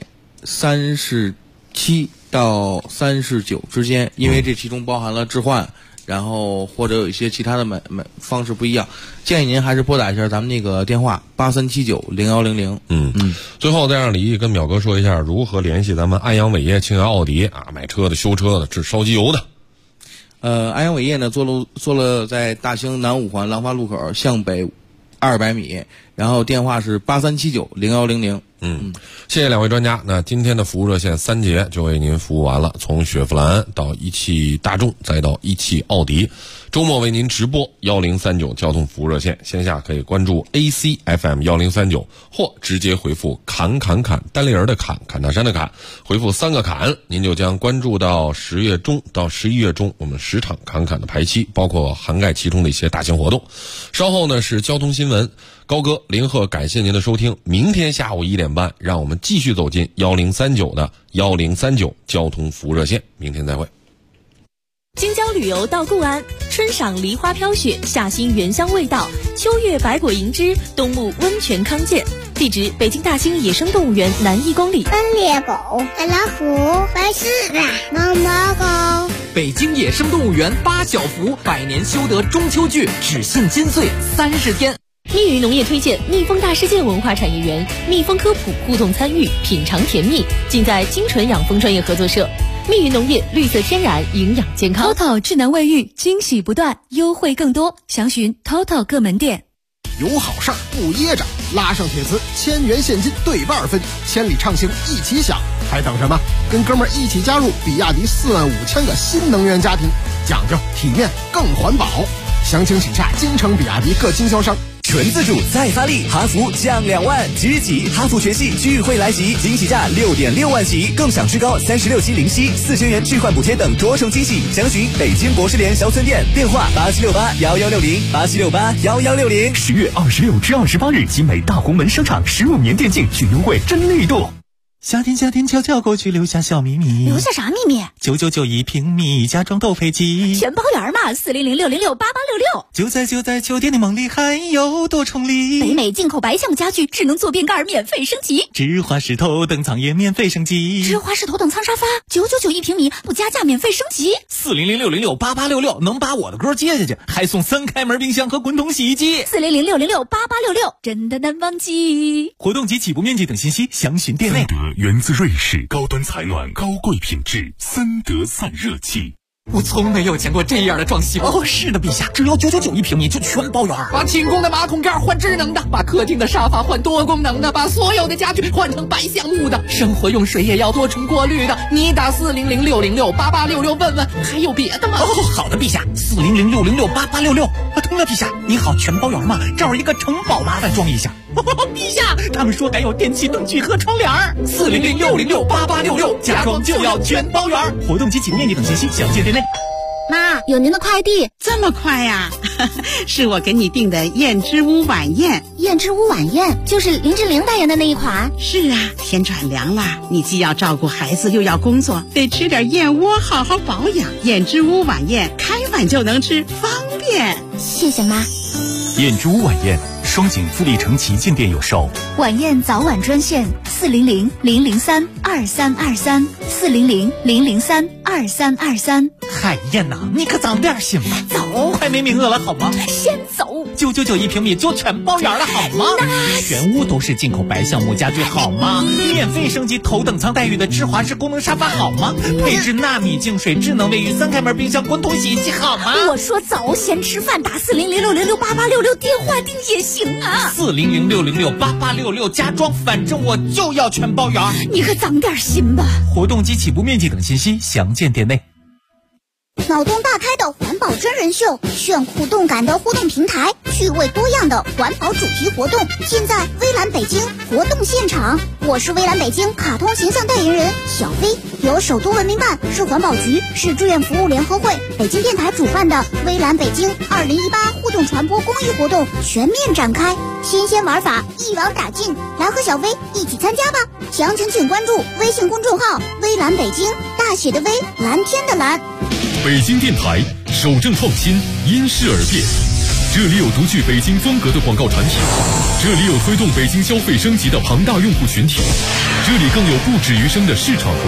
37到39之间，因为这其中包含了置换。然后或者有一些其他的买方式不一样，建议您还是拨打一下咱们那个电话83790100。 最后再让李毅跟淼哥说一下如何联系咱们安阳伟业、庆阳奥迪啊，买车的、修车的、烧机油的。 安阳伟业呢坐落在大兴南五环廊坊路口向北200米，然后电话是83790100。 谢谢两位专家。那今天的服务热线3节就为您服务完了，从雪佛兰到一汽大众，再到一汽奥迪。周末为您直播1039交通服务热线，线下可以关注 ACFM 1039，或直接回复侃单立人的侃大山的侃，回复3个侃，您就将关注到10月中到11月中我们10场侃的排期，包括涵盖其中的一些大型活动。稍后呢是交通新闻，高哥林鹤感谢您的收听，明天下午1点半让我们继续走进1039的1039交通服务热线，明天再会。 京郊旅游到固安，春赏梨花飘雪，夏欣原香味道，秋月百果迎之，冬沐温泉康健。地址：北京大兴野生动物园南1公里。 斑鬣狗、白老虎、白狮子、毛毛狗。 北京野生动物园8小福，100年修得中秋剧，只信金穗30天。 密云农业推荐蜜蜂大世界文化产业园，蜜蜂科普互动参与，品尝甜蜜，尽在精纯养蜂专业合作社。密云农业，绿色天然，营养健康。 TOTO 智能卫浴，惊喜不断，优惠更多，详询 TOTO 各门店。 有好事儿不掖着，拉上铁丝，1000元现金对半分，千里畅行一起享，还等什么？跟哥们儿一起加入比亚迪45000个新能源家庭，讲究体面更环保。详情请洽京城比亚迪各经销商。 纯自主再发力，哈弗降2万，即日起哈弗全系聚会来袭，惊喜价6.6万起，更享最高36期零息，4000元置换补贴等多重惊喜。详询北京博士联小村店，电话87681160，87681160。 10月26至28日，集美大红门商场15年电竞群优惠真力度。 夏天悄悄过去，留下小秘密。 留下啥秘密 ？9991平米，家装都配齐， 全包圆嘛！40060688866。 就在秋天的梦里，还有多重礼。 北美进口白橡木家具，智能坐便盖免费升级， 芝华士头等舱也免费升级， 芝华士头等舱沙发991平米，不加价免费升级。 40060688866能把我的歌接下去，还送3开门冰箱和滚筒洗衣机。 40060688866真的难忘记。 活动及起步面积等信息详询店内。 森德源自瑞士，高端采暖，高贵品质，森德散热器。 我从没有见过这样的装修。 哦，是的，陛下，只要991一平米就全包圆。 把清宫的马桶盖换智能的，把客厅的沙发换多功能的，把所有的家具换成白橡木的，生活用水也要多重过滤的。你打40060688866问问，还有别的吗？ 哦，好的，陛下，40060688866。对了，陛下，你好，全包圆嘛，这儿有一个城堡，麻烦装一下。陛下，他们说改有电器、灯具和窗帘。40060688866，家装就要全包圆。活动及起步面积等信息详见店内。 妈，有您的快递。 这么快呀？是我给你订的燕之屋晚宴。 燕之屋晚宴就是林志玲代言的那一款。 是啊，天转凉了，你既要照顾孩子又要工作，得吃点燕窝好好保养。燕之屋晚宴开碗就能吃，方便。 谢谢妈。 燕之屋晚宴，双井富力城旗舰店有售。 晚宴早晚专线400-003-2323，400-003-2323。 海燕呐，你可早点行吧，早快没名额了好吗？ 先走 ，999一平米就全包圆了好吗？全屋都是进口白橡木家具好吗？免费升级头等舱待遇的智华式功能沙发好吗？配置纳米净水智能卫浴3开门冰箱滚筒洗衣机好吗？ 我说早先吃饭，打400-606-8866电话订也行啊。 400-606-8866家装，反正我就要全包圆。 你可长点心吧。 活动及起步面积等信息详见店内。 脑洞大开的环保真人秀，炫酷动感的互动平台，趣味多样的环保主题活动，尽在微蓝北京活动现场。我是微蓝北京卡通形象代言人小飞，由首都文明办、市环保局、市志愿服务联合会、北京电台主办的微蓝北京2018互动传播公益活动全面展开，新鲜玩法一网打尽，来和小飞一起参加吧！详情请关注微信公众号微蓝北京，大写的微，蓝天的蓝。 北京电台守正创新，因势而变。这里有独具北京风格的广告传体，这里有推动北京消费升级的庞大用户群体，这里更有不止于生的市场